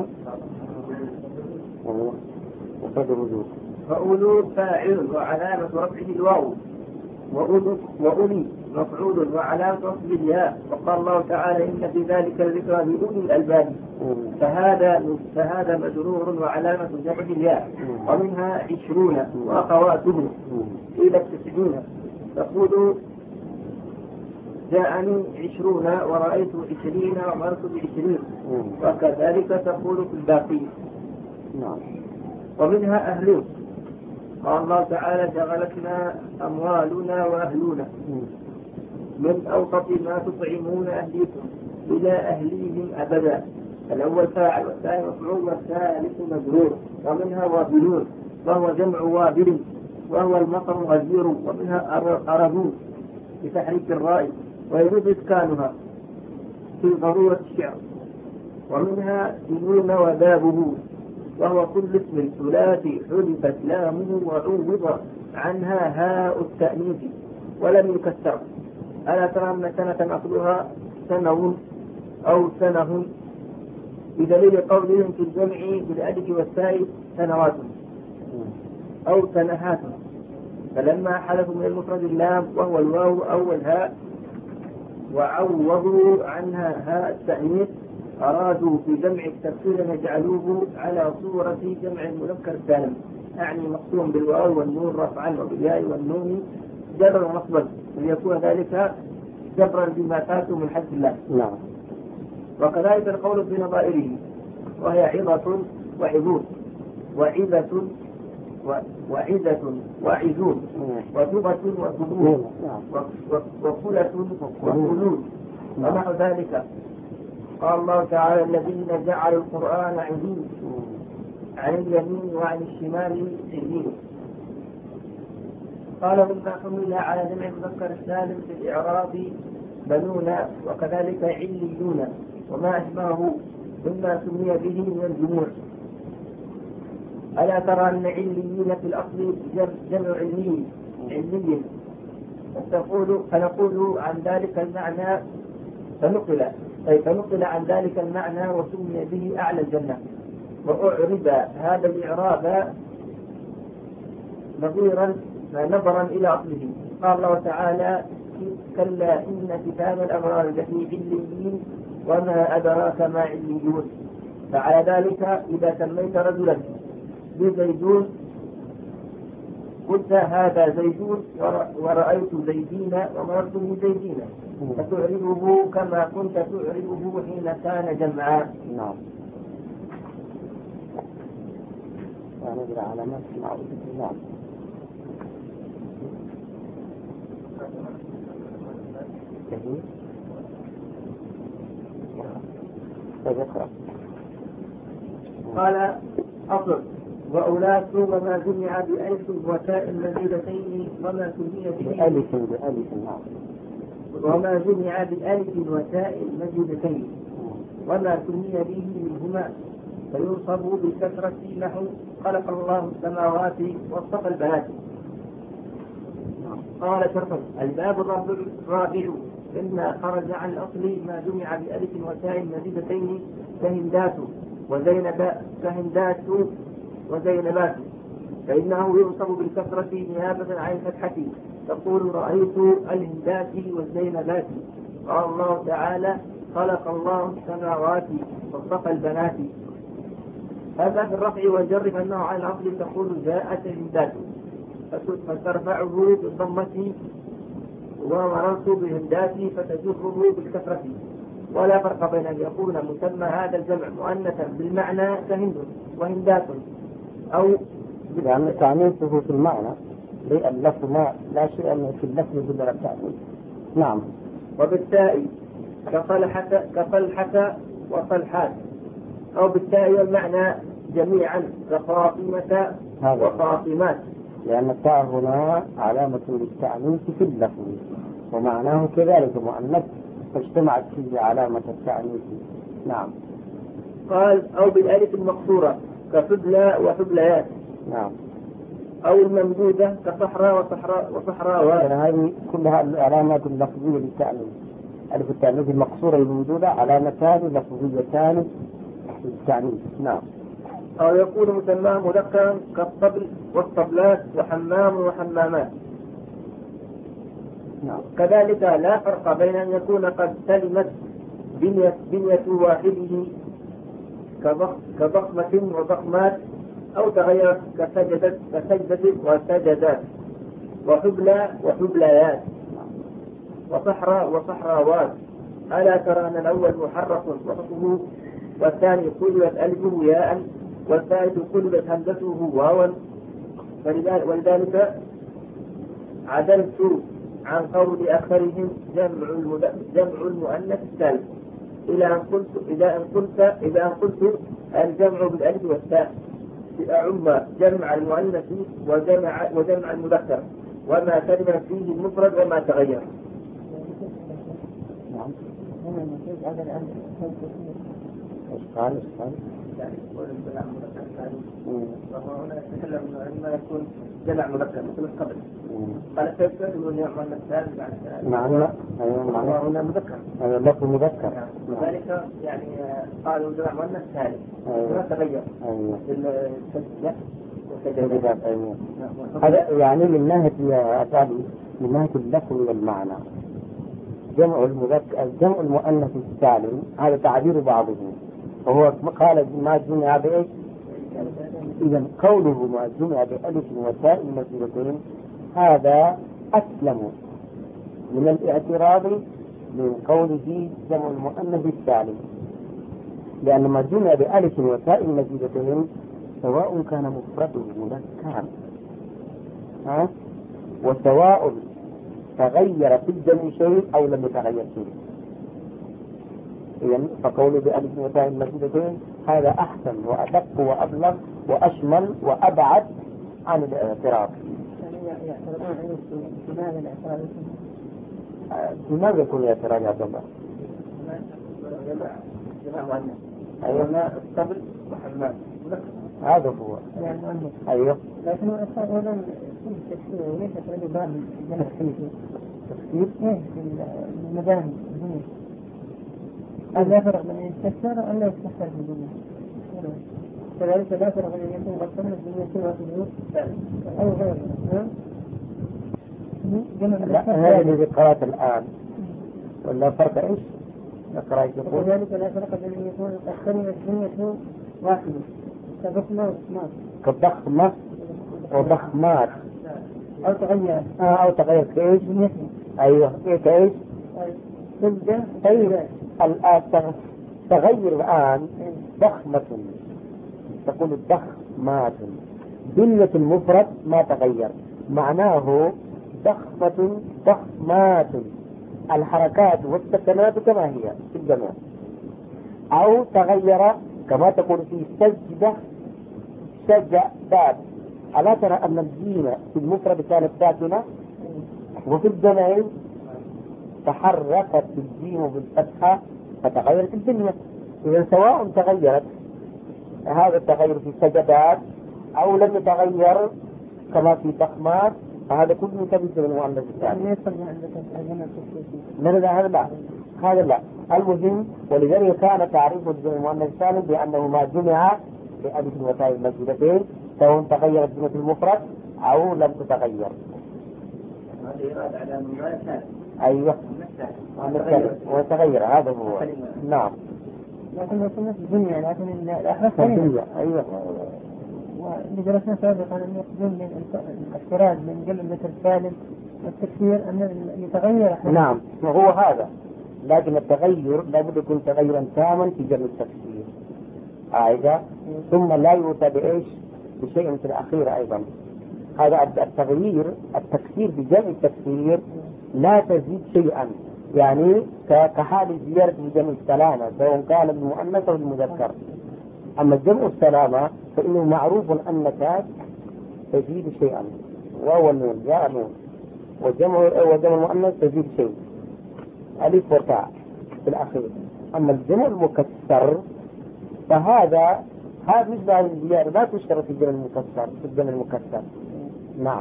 فأولو فاعل وعلامة رفعه الواو وأولي مفعول وعلامة رفعه الياء. وقال الله تعالى إن في ذلك الذكرى لأولي الألباب. فهذا فهذا مجرور وعلامة جمع الياء. ومنها عشرون وأخواته إلى التسعين. تقول جاءني عشرون ورأيت عشرين ومرت بعشرين. وكذلك تقول في الباقي. نعم. ومنها أهلون. قال الله تعالى شغلتنا أموالنا وأهلنا من أوسط ما تطعمون أهليكم إلى أهليهم أبدا. الأول فاعل والثاني مفعول والثالث مجرور. ومنها وابلون وهو جمع وابل وهو المطر غزير. ومنها أربون بتحريك الراء ويجوز إسكانها في ضرورة الشعر. ومنها سنون وبابه وهو كل اسم ثلاثي حذفت لامه وعوض عنها هاء التأنيث ولم يكسر. ألا ترى أن سنة أصلها سنو أو سنه بدليل قولهم في الجمع بالألف والتاء سنوات أو سنهات، فلما حذفوا من المفرد اللام وهو الواو أو الهاء وعوضوا عنها هاء التأنيث أرادوا في جمع التفسير أن يجعلوه على صورة جمع المذكر السالم، يعني مقسوم بالواو والنون رفعا وبالياء والنون جبرا ونصبا، ليكون ذلك جبرا بما فاتوا من حد الله. نعم. وكذلك القول بنظائره، وهي عظة وعظون وعظة وعظة وعزون وثبة وثبون وخلة وخلود ونحو ذلك. قال الله تعالى: الذين جعلوا القرآن عظيم عن اليمين وعن الشمال عظيم. قال: مما حمل على جمع المذكر السالم في الإعراب بنون وكذلك عليون وما أشبهه مما سمي به من الجموع. ألا ترى أن عليين في الأصل جمع علمي علمي فتقول فنقول عن ذلك المعنى فنقل أي فنقل عن ذلك المعنى وسمي به أعلى الجنة، وأعرب هذا الإعراب نظيرا نظرا إلى أصله. قال الله تعالى: كلا إن كتاب الأبرار لفي عليين وما أدراك ما عليون. فعلى ذلك إذا سميت رجلا بزيدون قلت هذا زيدون ورأيت زيدين ومررت بزيدين، فتعربه كما كنت تعربه حين كان جمعا. نعم. ونقرأ علامات معروفة. نعم. قال: أصل وأولاد وما جمع بألف وتاء مزيدتين وما سمي بألف بألف نعم وما جمع بألف وتاء مزيدتين وما سمي به منهما فينصب بالكثرة نحو خلق الله السماوات واصطفى البنات. قال شرطا: الباب الرابع إما خرج عن الأصل ما جمع بألف وتاء مزيدتين كهندات وزينب كهندات وزينبات، فإنه ينصب بالكثرة نيابة عن الفتحة، تقول: رأيت الهندات والزينبات. قال الله تعالى: خلق الله السماوات واصطفى البنات. هذا في الرفع والجر، فإنه على الأصل تقول: جاءت الهندات، فترفعه بالضمة، ومررت بالهندات فتجره بالكثرة. ولا فرق بين أن يكون مسمى هذا الجمع مؤنثا بالمعنى كهند وهندات أو يعني تعنيفه في المعنى اللفظ ما لا شيء في اللفظ يدل على التعنيف. نعم. وبالتاء كصلحة كصلحة وصلحات، أو بالتاء والمعنى جميعا كفاطمة وفاطمات، لأن التاء هنا علامة للتعنيف في اللفظ ومعناه كذلك مؤنث، فاجتمعت فيه علامة التعنيف. نعم. قال: أو بالألف المقصورة كحبلى وحبليات. نعم. أو الممدودة كصحراء وصحراء وصحراوات. يعني هذه كلها العلامات اللفظية للتعنيف. ألف التعنيف المقصورة الممدودة علامتان لفظيتان للتعنيف. نعم. أو يكون مسماه مذكرا كالطبل والطبلات وحمام وحمامات. نعم. كذلك لا فرق بين أن يكون قد سلمت بنية, بنية واحده كضخمة وضخمات، أو تغيرت كسجدة كسجدة وسجدات، وحبلى وحبليات، وصحراء وصحراوات. ألا ترى أن الأول محرك وسطه، والثاني قلبت ألفه ياء، والثالث قلبت همزته واوا. ولذلك عدلت عن قول أكثرهم جمع جمع المؤنث الثالث إلى أن قلت إذا أن قلت إذا أن قلت الجمع بالألف والتاء أعم جمع المؤنث وجمع وجمع المذكر وما كلمة فيه المفرد وما تغير. نعم. قال قال يعني يقول الجمع المذكر الثاني، وهو هنا يتكلم عندما يكون جمع مذكر مثل قبل. قال كيف تقول يعمل الثالث بعد نعم. أيوة هنا مذكر. أيوة لفظ مذكر. وذلك يعني قالوا جمع مؤنث ثالث. ما تغير. أيوة. بالتسجيل. أيوة. هذا يعني من ناحية يا من ناحية اللفظ والمعنى. جمع المذكر جمع المؤنث السالم هذا تعبير بعضهم. وهو قال ما جمع بإيش؟ إذا قوله ما جمع بألف وتاء مزيدتين هذا أسلم من الاعتراض من قوله جمع المؤنث السالم، لأن ما جمع بألف وتاء مزيدتين سواء كان مفرده مذكرا ها وسواء تغير في الجمع شيء أو لم يتغير شيء. إذن فقوله بألف وتاء مزيدتين هذا أحسن وأدق وأبلغ وأشمل وأبعد عن الاعتراض. لماذا الاعتراض؟ لماذا يكون الاعتراض يا عبد الله؟ أيوة الطبل وحمام هذا هو. أيوه. لكن الأصل أيضا في التفسير وليس في باب الجمع الحديثي. تفسير؟ إيه في المباني الدنيا. هل لا فرق بين يستفسر أو لا يستفسر في الدنيا؟ كذلك لا فرق بين يكون قد تمت الدنيا سوى في الجنوب أو غيره. لا هذا الذي قرأت الآن ولا فرق إيش؟ قرأت يقول. وكذلك لا فرق بين أن يكون قد تمت الدنيا واحدة. كضخمة وضخمات كضخمة وضخمات أو تغير آه أو تغير كيش أيوه كيش تبدأ طيب الآن تغير الآن ضخمة تقول ضخمات بنية المفرد ما تغير معناه ضخمة ضخمات الحركات والسكنات كما هي في الجميع أو تغير كما تقول في سجدة سجدات. ألا ترى أن الجيم في المفرد كانت ساكنة وفي الجمع تحركت الجيم بالفتحة فتغيرت الدنيا. إذا سواء تغيرت هذا التغير في سجدات أو لم يتغير كما في ضخمات فهذا كله تبدو من المؤنث الثاني. لا هذا لا هذا لا المهم. ولذلك كان تعريف المؤنث الثاني بأنه ما جمع بألف وتاء مزيدتين سواء تغيرت جملة المفرد أو لم تتغير. أيوه وتغير هذا هو. نعم. لكن وصلنا في الدنيا لكن الأحرف الدنيا أيوه. ودرسنا سابقا أن يقصدون من الافتراض من جمع المثل الثالث والتكسير أن يتغير أحرف. نعم وهو هذا. لكن التغير لابد يكون تغيرا تاما في جمع التكسير أيضا ثم لا يؤتى بإيش بشيء في الأخير أيضا. هذا التغيير التكسير بجمع التكسير لا تزيد شيئا يعني كحال زيارة جمع السلامة سواء كان بالمؤنث أو بالمذكر. أما جمع السلامة فإنه معروف أنك تزيد شيئا وهو النون جاء نون وجمع وجمع المؤنث تزيد شيء ألف وتاء في الأخير. أما الجمع المكسر فهذا هذا مثل الزيادة لا تشترط في الجمع المكسر في الجمع المكسر. نعم.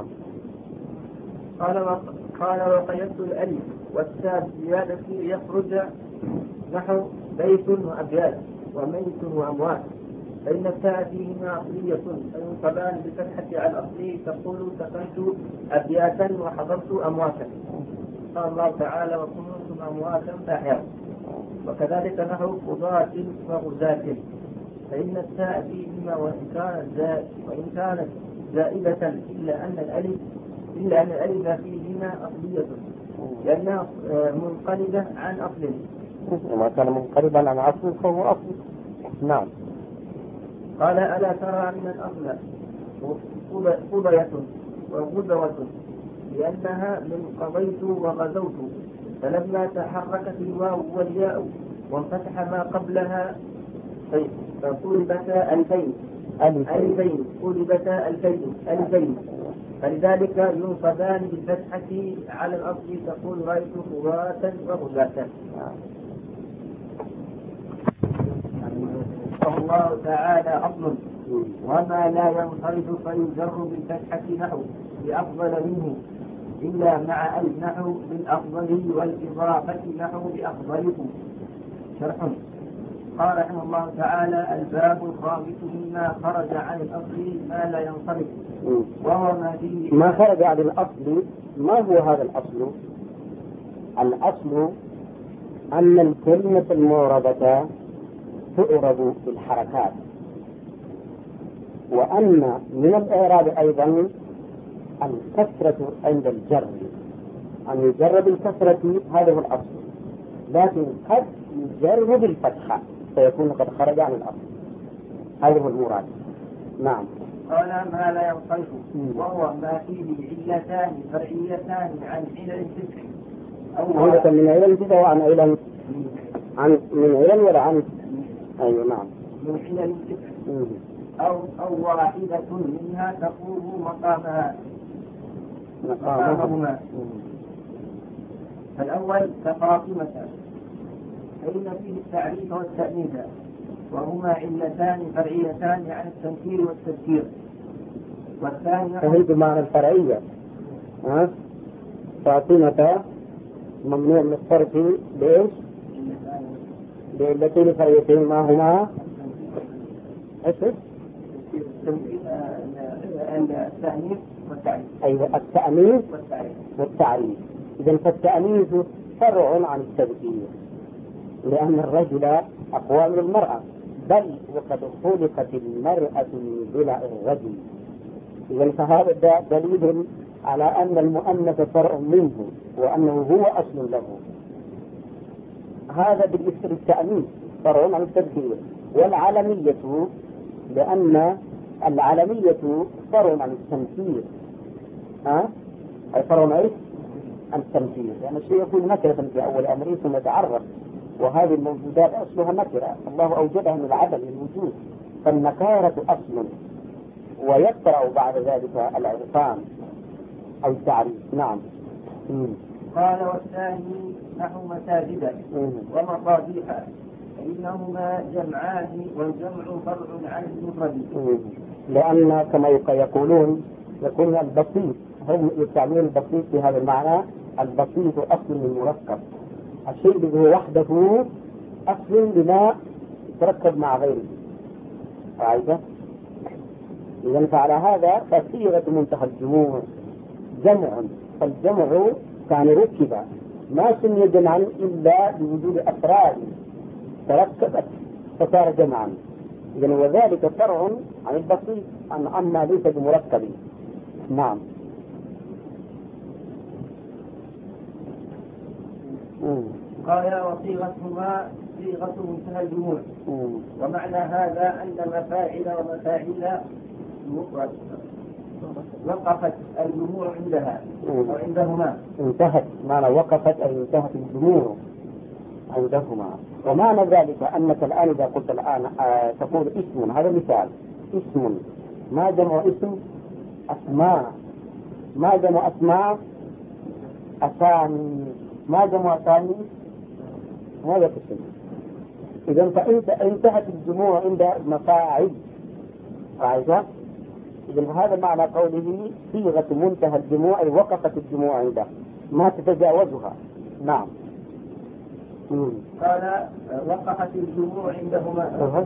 قال قال وقيدت الألف والتاء زيادة يخرج نحو بيت وأبيات وميت وأموات فإن التاء فيهما أصلية فينصبان بالفتحة على الأصلي تقول سكنت أبياتا وحضرت أمواتا. قال الله تعالى وكنتم أمواتا فأحياء. وكذلك نحو قضاة وغزاة فإن التاء فيهما وإن كانت وإن كانت زائدة إلا أن الألف إلا أن الألف فيهما أصلية لأنها منقلبة عن أصل. وما كان منقلبا عن أصل فهو أصل. نعم. قال ألا ترى أن الأصل قضية وغزوة لأنها من قضيت وغزوت فلما تحركت الواو والياء وانفتح ما قبلها فقلبتا ألفين ألفين قلبتا ألفين ألفين فلذلك ينصبان بالفتحة على الأصل تقول رأيت قضاة وغزاة. الله تعالى أصل وما لا ينصرف فيجر بالفتحة نحو بأفضل منه إلا مع النحو بالأفضل والإضافة نحو بأفضلكم. شرح. قال رحمه الله تعالى: الباب الخامس مما خرج عن الأصل ما لا ينصرف وهو ما فيه ما خرج عن الأصل. ما هو هذا الأصل؟ الأصل أن الكلمة المعربة تعرب بالحركات، وأن من الإعراب أيضا الكسرة عند الجر، أن يجر بالكسرة، هذا هو الأصل. لكن قد يجر بالفتحة فيكون قد خرج عن الأصل، هذا هو المراد. نعم. قال: ما لا ينصرف وهو ما فيه علتان فرعيتان عن علل الفكر أو علة من علل الفكر وعن علل عن من علل ولا عن أيوة نعم من علل الفكر أو أو واحدة منها تقوم مقامها مقامهما. فالأول كقاطمة فإن فيه التعريف والتأنيث وهما علتان فرعيتان عن التنكير والتذكير. والثاني فهي بمعنى الفرعية. ها فاطمة ممنوع من الصرف ليش؟ بعلتين فرعيتين ما هما؟ ايش؟ التأنيث والتعريف. أيوة التأنيث والتعريف. إذا فالتأنيث فرع عن التذكير، لأن الرجل أقوى من المرأة، بل وقد خلقت المرأة من ضلع الرجل. إذا فهذا دليل على أن المؤنث فرع منه وأنه هو أصل له. هذا بالنسبة للتأنيث فرع عن التذكير. والعلمية لأن العلمية فرع عن التنكير. ها؟ أي فرع عن التنكير، لأن يعني الشيء يكون نكرة في أول أمره ثم يتعرف، وهذه الموجودات أصلها نكرة، الله أوجدها من العدم الوجود، فالنكارة أصل، ويقرأ بعد ذلك العرفان أو التعريف. نعم. مم. قال: والثاني نحو مساجد ومصابيح فإنهما جمعان والجمع فرع عن المفرد. لأن كما يقولون يكون البسيط، هم يستعملون البسيط في هذا المعنى. البسيط أصل من مركب، الشيء اللي هو وحده أصل بما يتركب مع غيره. عايزة إذا فعلى هذا فصيغة منتهى الجموع جمع، فالجمع كان ركب ما سمي جمعا إلا بوجود أفراد تركبت فصار جمعا. إذن وذلك فرع عن البسيط عن أما ليس بمركب. نعم. قال: وصيغتهما صيغة منتهى الجموع. ومعنى هذا أن مفاعل ومفاعل وقفت الجموع عندها أو عندهما. انتهت، معنى وقفت أي انتهت الجموع عندهما. ومعنى ذلك أنك الآن إذا قلت الآن آه تقول اسم، هذا مثال، اسم ما جمع اسم؟ أسماء. ما جمع أسماء؟ أسامي. ما جمع أسامي؟ هذا اسم. إذا فأنت انتهت الجموع عند مفاعل. عايزة؟ إذا هذا معنى قوله صيغة منتهى الجموع، أي وقفت الجموع عنده ما تتجاوزها. نعم. مم. قال: وقفت الجموع عندهما.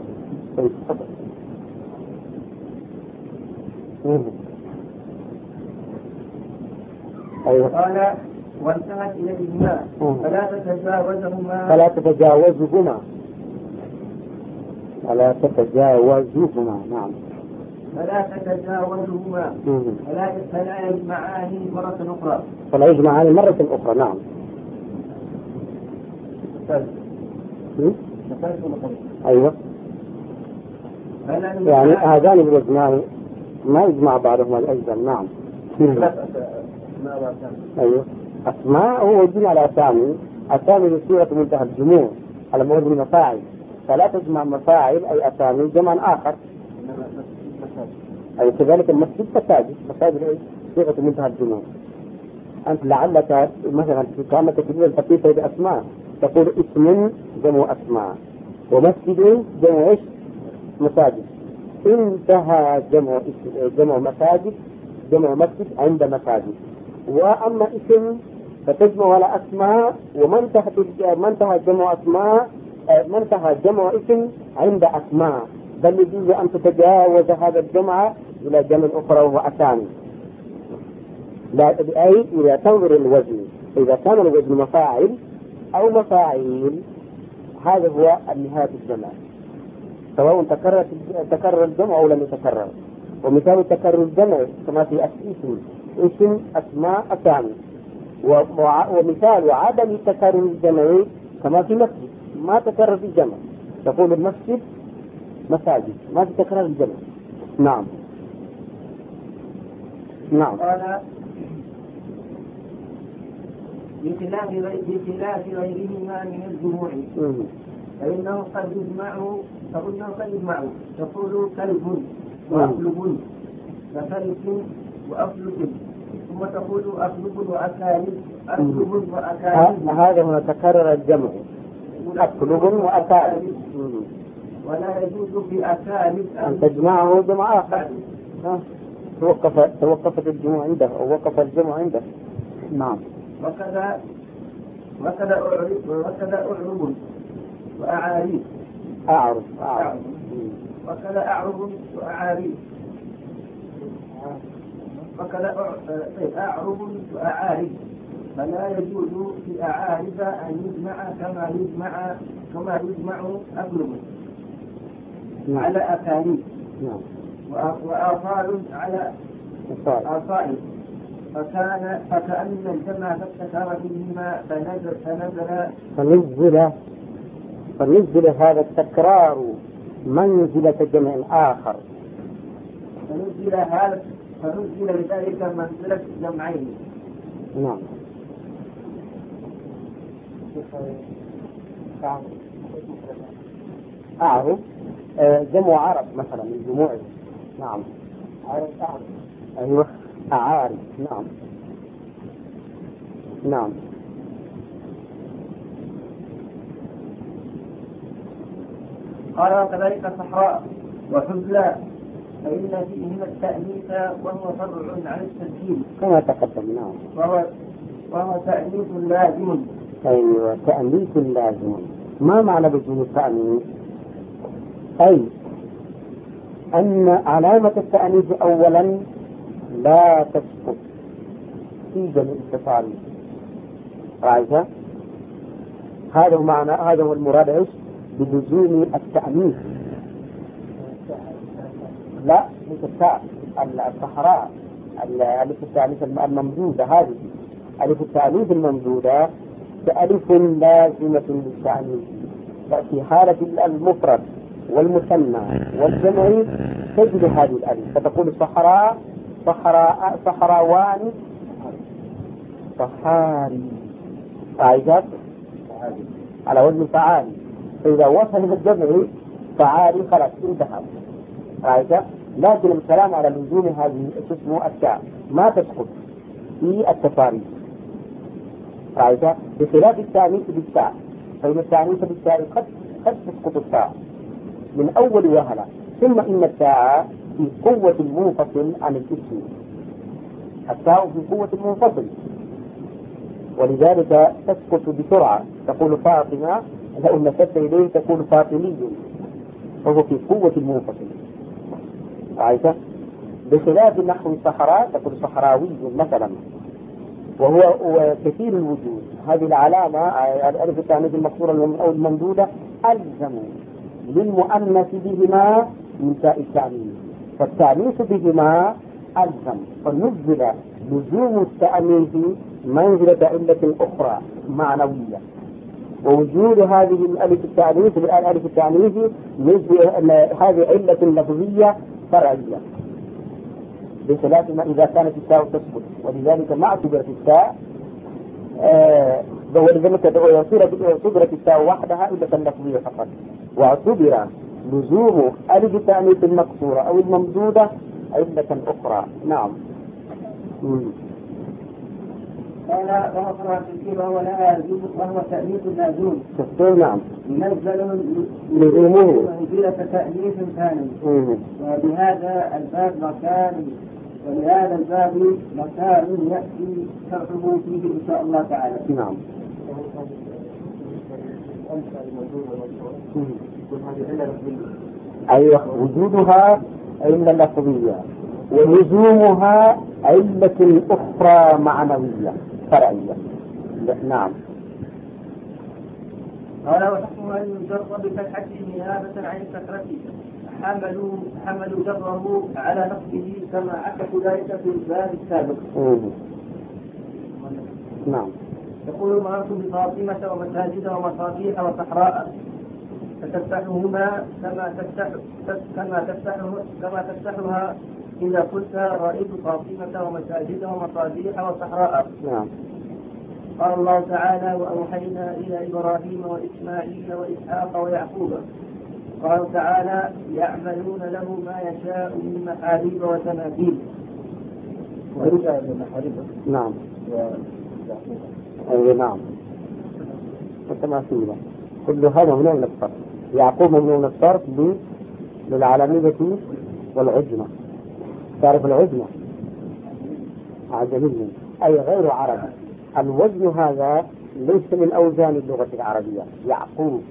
أيوة. قال: وانتهت إليهما فلا تتجاوزهما فلا تتجاوزهما فلا تتجاوزهما. نعم. فلا تتجاوزهما فلا فلا يجمعان مرة أخرى. فلا يجمعان مرة أخرى. نعم. أيوة. يعني هذان الوزنان ما يجمع بعضهما الأجزم. نعم. أيوة. أسماء هو يجمع على أسامي، أسامي بصيغة منتهى الجموع على موضع المفاعل، فلا تجمع مفاعل أي أسامي جمعا آخر. أي كذلك المسجد مساجد، مساجد أي صيغة منتهى الجموع. أنت لعلك مثلا في كلمة كبيرة تقيسها بأسماء، تقول اسم جمع أسماء، ومسجد جمع إيش؟ مساجد. انتهى جمع جمع مساجد، جمع مسجد عند مساجد، وأما اسم فتجمع على أسماء، وما انتهى ما انتهى جمع أسماء ما انتهى جمع اسم عند أسماء، بل يجوز أن تتجاوز هذا الجمع إلى جمع أخرى وهو أسامي. لا أي إذا تنظر الوزن، إذا كان الوزن مفاعل أو مفاعيل، هذا هو النهاية الجمع، سواء تكرر تكرر الجمع أو لم يتكرر. ومثال تكرر الجمع كما في اسم اسم أسماء أسامي، ومثال عدم تكرر الجمع كما في مسجد، ما تكرر في الجمع، تقول المسجد مساجد، ما تكرر الجمع. نعم نعم. قال بخلاف بخلاف غيرهما من الجموع فإنه قد يجمعوا فإنه قد يجمعوا تقول كلب وأقلب وفلك وأفلك، ثم تقول أقلب وأكالب أقلب وأكالب. هذا هو تكرر الجمع، أقلب وأكالب، ولا يجوز في أكالب أن تجمعه جمع آخر. توقف توقفت الجمع عنده أو وقف الجمع عنده. نعم. وكذا وكذا أعرب وكذا أعرب وأعاريب. أعرب أعرب وكذا أعرب وأعاريب وكذا أعرب وأعارب، فلا يجوز في أعارب أن يجمع كما يجمع كما يجمع أقلب على أكاليب، وآصال على آصائل، فكان فكأن الجمع فاستكار فيهما فنزل فنزل فنزل فنزل هذا التكرار منزلة جمع آخر، فنزل هذا فنزل لذلك منزلة جمعين. نعم. أعرف جمع عرب مثلا من جموعه. نعم. عرب أعرف. أيوه أعارف. نعم نعم. قال وكذلك صحراء وحزلى فإن فيهما التأنيث وهو فرع عن التسجيل كما تقدم. نعم. وهو وهو تأنيث لازم. أيوه تأنيث لازم. ما معنى بدون التأنيث؟ أي أن علامة التأنيث أولا لا تسقط في جميع التصاريف. رأيت؟ هذا هو معنى، هذا هو المراد ايش؟ بلزوم التأنيث. لا مش التاء، الصحراء الألف التأنيث الممدودة، هذه ألف التأنيث الممدودة كألف لازمة للتأنيث، في حالة المفرد والمثنى والجمع تجد هذه الألف، فتقول صحراء صحراء صحراوان صحاري. رأيت؟ على وزن فعالي، فإذا وصل الجمع فعالي خلاص انتهى. رأيت؟ لكن الكلام على لزوم هذه اسمه التاء ما تسقط في التصاريف. رأيت؟ بخلاف التأنيث بالتاء، فإن التأنيث بالتاء قد قد تسقط التاء من أول وهلة، ثم إن التاء في قوة منفصل عن الاسم، التاء في قوة منفصل، ولذلك تسقط بسرعة. تقول فاطمة لو نسبت إليه تقول فاطمي، فهو في قوة منفصل. رأيت؟ بخلاف نحو الصحراء تقول صحراوي مثلا، وهو كثير الوجود. هذه العلامة الألف التأنيث المكسورة أو الممدودة ألزم للمؤنث بهما من تاء التأنيث، فالتأنيث بهما ألزم، فنزل لزوم التأنيث منزلة علة أخرى معنوية، ووجود هذه الألف التأنيث الألف التأنيث هذه علة لفظية فرعية، بخلاف ما إذا كانت التاء تسقط. ولذلك ما اعتبرت التاء آه ولذلك اعتبرت التاء وحدها علة لفظية فقط، واعتبر لزوم ألف التأنيث المكسورة أو الممدودة علة أخرى. نعم. قال وهو وهو لازم وهو تأنيث لازم. نعم. منزل لزومه منزلة تأنيث ثاني. وبهذا الباب مكان ولهذا الباب مكان يأتي شرحه فيه إن شاء الله تعالى. نعم. أيوة، وجودها علة لفظية ولزومها علة أخرى معنوية فرعية. نعم. قال وحكم أن يجر بفتحة نيابة عن كثرته حملوا حملوا جره على نصبه كما عكسوا ذلك في الباب السابق. نعم. يقول مررت بفاطمة ومساجد ومصابيح وصحراء فتفتحهما كما تفتح كما تفتح كما تفتحها إذا قلت رأيت فاطمة ومساجد ومصابيح وصحراء. نعم. قال الله تعالى وأوحينا إلى إبراهيم وإسماعيل وإسحاق ويعقوب. قال تعالى يعملون له ما يشاء من محاريب وتماثيل. ورجع من محاريب. نعم. أي نعم. وتماثيل كل هذا ممنوع من الصرف. يعقوب ممنوع من الصرف للعالمية والعجمة. تعرف العجمة؟ عجمي أي غير عربي. الوزن هذا ليس من أوزان اللغة العربية. يعقوب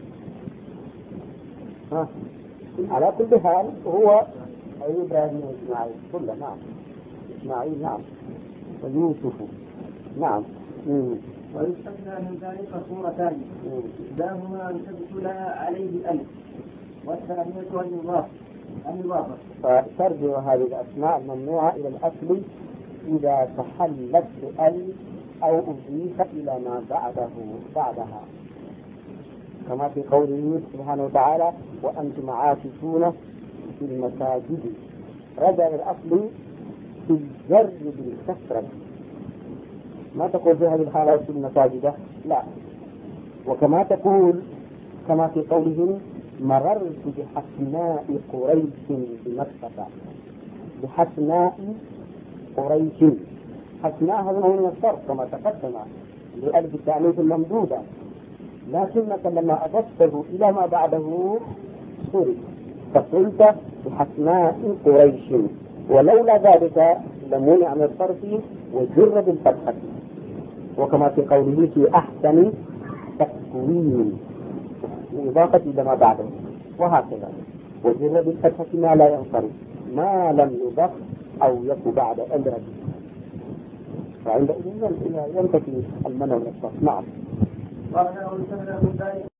ها. على كل حال هو إبراهيم وإسماعيل كله. نعم. إسماعيل نعم. ويوسف نعم. ويستثنى من ذلك صورتان إحداهما أن تدخل عليه ألف والثانية أن يضاف أن يضاف. فترجع هذه الأسماء الممنوعة إلى الأصل إذا تحلت بألف أو أضيف إلى ما بعده بعدها، كما في قوله سبحانه وتعالى وأنتم عاكفون في المساجد. رجع الأصل في الجر بالكسرة، ما تقول في هذه الحالة في المساجد لا. وكما تقول كما في قولهم مررت بحسناء قريش بمكة. بحسناء قريش، حسناء هذا هو من الصرف كما تقدم لألف التأنيث الممدودة، لكنك لما أضفته إلى ما بعده صرف فقلت بحسناء قريش، ولولا ذلك لمنع من الصرف وجر بالفتحة. وكما في قوله في أحسن تقويم إضافة إلى ما بعده، وهكذا وجر بالفتحة ما لا ينصرف ما لم يضف أو يكن بعد أدرج، فعندئذ ينتهي المنع من الصرف. نعم.